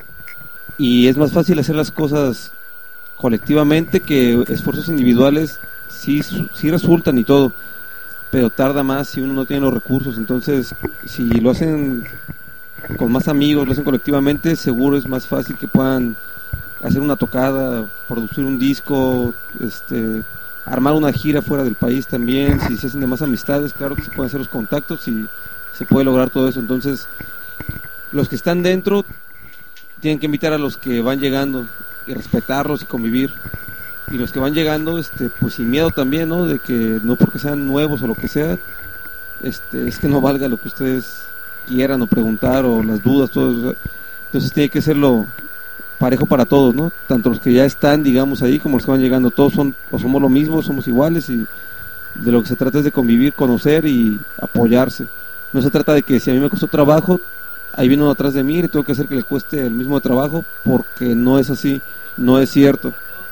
y es más fácil hacer las cosas colectivamente que esfuerzos individuales. Sí, sí resultan y todo, pero tarda más si uno no tiene los recursos. Entonces, si lo hacen con más amigos, lo hacen colectivamente, seguro es más fácil que puedan hacer una tocada, producir un disco, este, armar una gira fuera del país también. Si se hacen de más amistades, claro que se pueden hacer los contactos y se puede lograr todo eso. Entonces, los que están dentro tienen que invitar a los que van llegando y respetarlos y convivir. Y los que van llegando, este, pues sin miedo también, ¿no? De que no porque sean nuevos o lo que sea, este, es que no valga lo que ustedes quieran o preguntar o las dudas, todo eso. Entonces tiene que serlo parejo para todos, ¿no? Tanto los que ya están, digamos, ahí, como los que van llegando. Todos son o somos lo mismo, somos iguales, y de lo que se trata es de convivir, conocer y apoyarse. No se trata de que si a mí me costó trabajo, ahí viene uno atrás de mí y tengo que hacer que le cueste el mismo trabajo, porque no es así, no es cierto.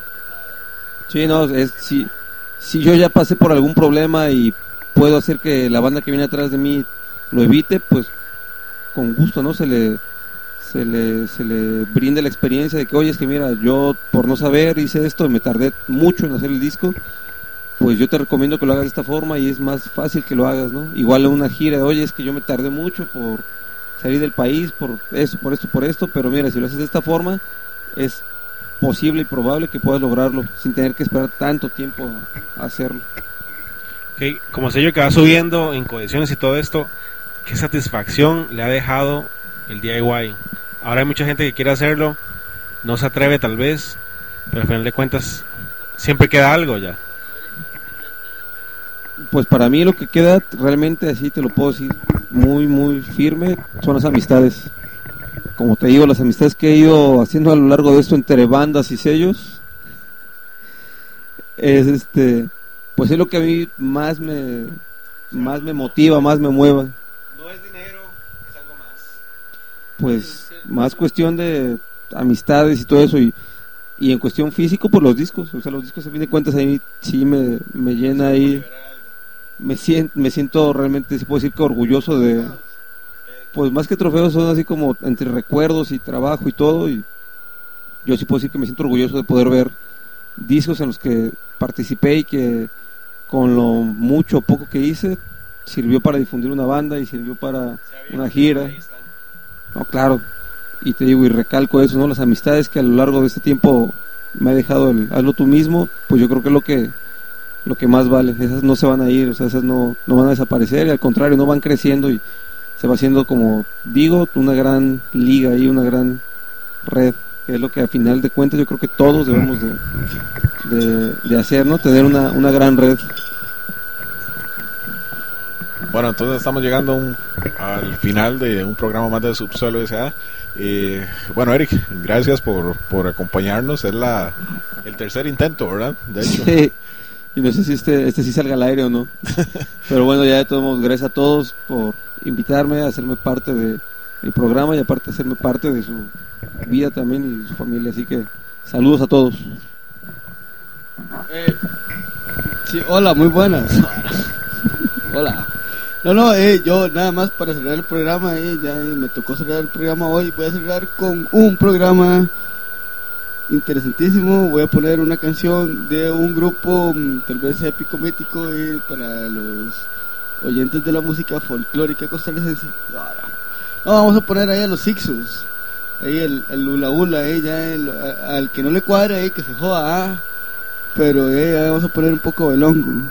Sí, no, es si, si yo ya pasé por algún problema y puedo hacer que la banda que viene atrás de mí lo evite, pues con gusto, ¿no? Se le se le se le brinde la experiencia de que, oye, es que mira, yo por no saber hice esto y me tardé mucho en hacer el disco, pues yo te recomiendo que lo hagas de esta forma y es más fácil que lo hagas, ¿no? Igual en una gira, oye, es que yo me tardé mucho por salir del país, por eso, por esto, por esto, pero mira, si lo haces de esta forma, es posible y probable que puedas lograrlo sin tener que esperar tanto tiempo a hacerlo. Okay. Como sello que va subiendo en coediciones y todo esto, ¿qué satisfacción le ha dejado el D I Y? Ahora hay mucha gente que quiere hacerlo, no se atreve tal vez, pero al final de cuentas siempre queda algo ya. Pues para mí lo que queda realmente, así te lo puedo decir, muy muy firme, son las amistades. Como te digo, las amistades que he ido haciendo a lo largo de esto entre bandas y sellos, es este, pues es lo que a mí más me más me motiva, más me mueva. No es dinero, es algo más. Pues más cuestión de amistades y todo eso, y, y en cuestión físico, pues los discos, o sea, los discos a fin de cuentas a mí sí me, me llena ahí, me siento, me siento realmente, si puedo decir que orgulloso de, pues más que trofeos son así como entre recuerdos y trabajo y todo, y yo sí puedo decir que me siento orgulloso de poder ver discos en los que participé y que con lo mucho o poco que hice sirvió para difundir una banda y sirvió para una gira. No, claro, y te digo y recalco eso, ¿no? Las amistades que a lo largo de este tiempo me ha dejado el hazlo tú mismo, pues yo creo que es lo que lo que más vale. Esas no se van a ir, o sea, esas no, no van a desaparecer, y al contrario, no van creciendo y se va haciendo, como digo, una gran liga y una gran red, que es lo que al final de cuentas yo creo que todos debemos de, de, de hacer, ¿no? Tener una, una gran red. Bueno, entonces estamos llegando a un, al final de un programa más de Subsuelo S A. Eh, bueno, Eric, gracias por, por acompañarnos. Es la el tercer intento, ¿verdad? De hecho. Sí. Y no sé si este, este sí salga al aire o no. Pero bueno, ya de todos modos, gracias a todos por invitarme a hacerme parte de el programa y aparte hacerme parte de su vida también y su familia. Así que saludos a todos. Eh, sí, hola, muy buenas. Hola. No, no, eh, yo nada más para cerrar el programa, eh, ya eh, me tocó cerrar el programa hoy. Voy a cerrar con un programa interesantísimo. Voy a poner una canción de un grupo tal vez épico, mítico, eh, para los oyentes de la música folclórica costarricense. No, no. No, vamos a poner ahí a los Sixus, ahí el, el Ula Ula, eh, ya el, a, al que no le cuadra, eh, que se joda, ah, pero eh, ya vamos a poner un poco de longo.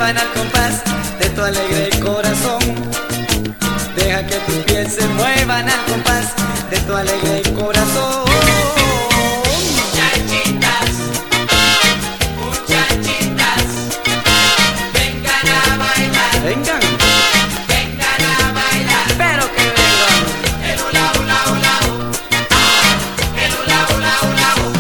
muevan al compás de tu alegre corazón. Deja que tus pies se muevan al compás de tu alegre corazón. Muchachitas, muchachitas, vengan a bailar. Vengan. Vengan a bailar. Pero que vengan. El hula hula hula hu. Ah, el hula hula hula hu.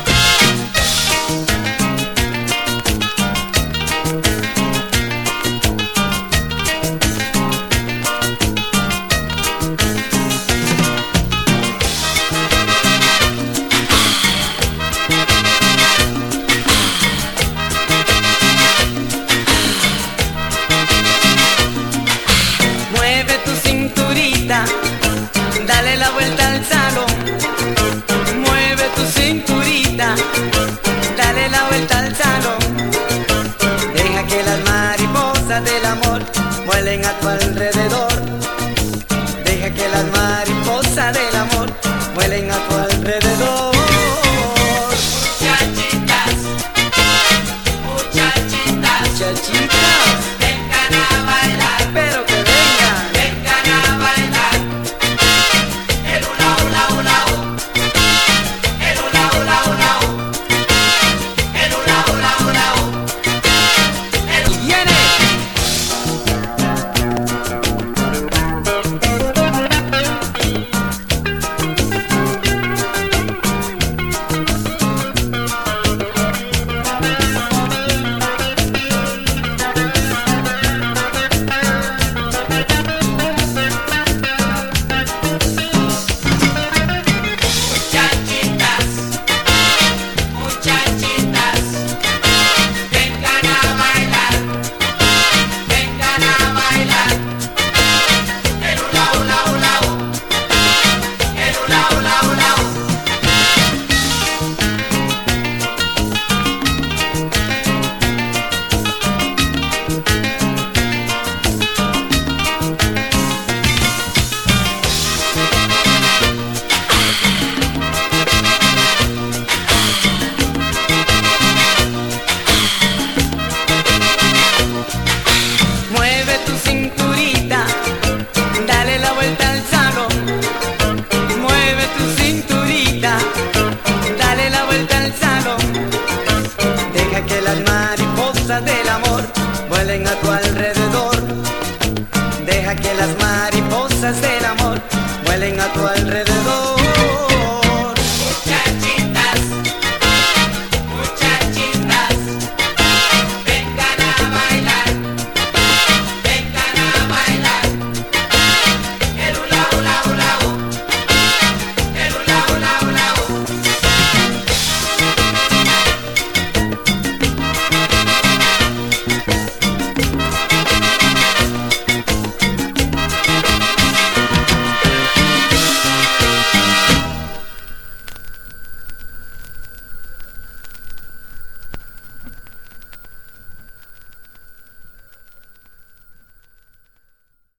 Mueve tu cinturita, dale la vuelta al salón. Mueve tu cinturita, dale la vuelta al salón.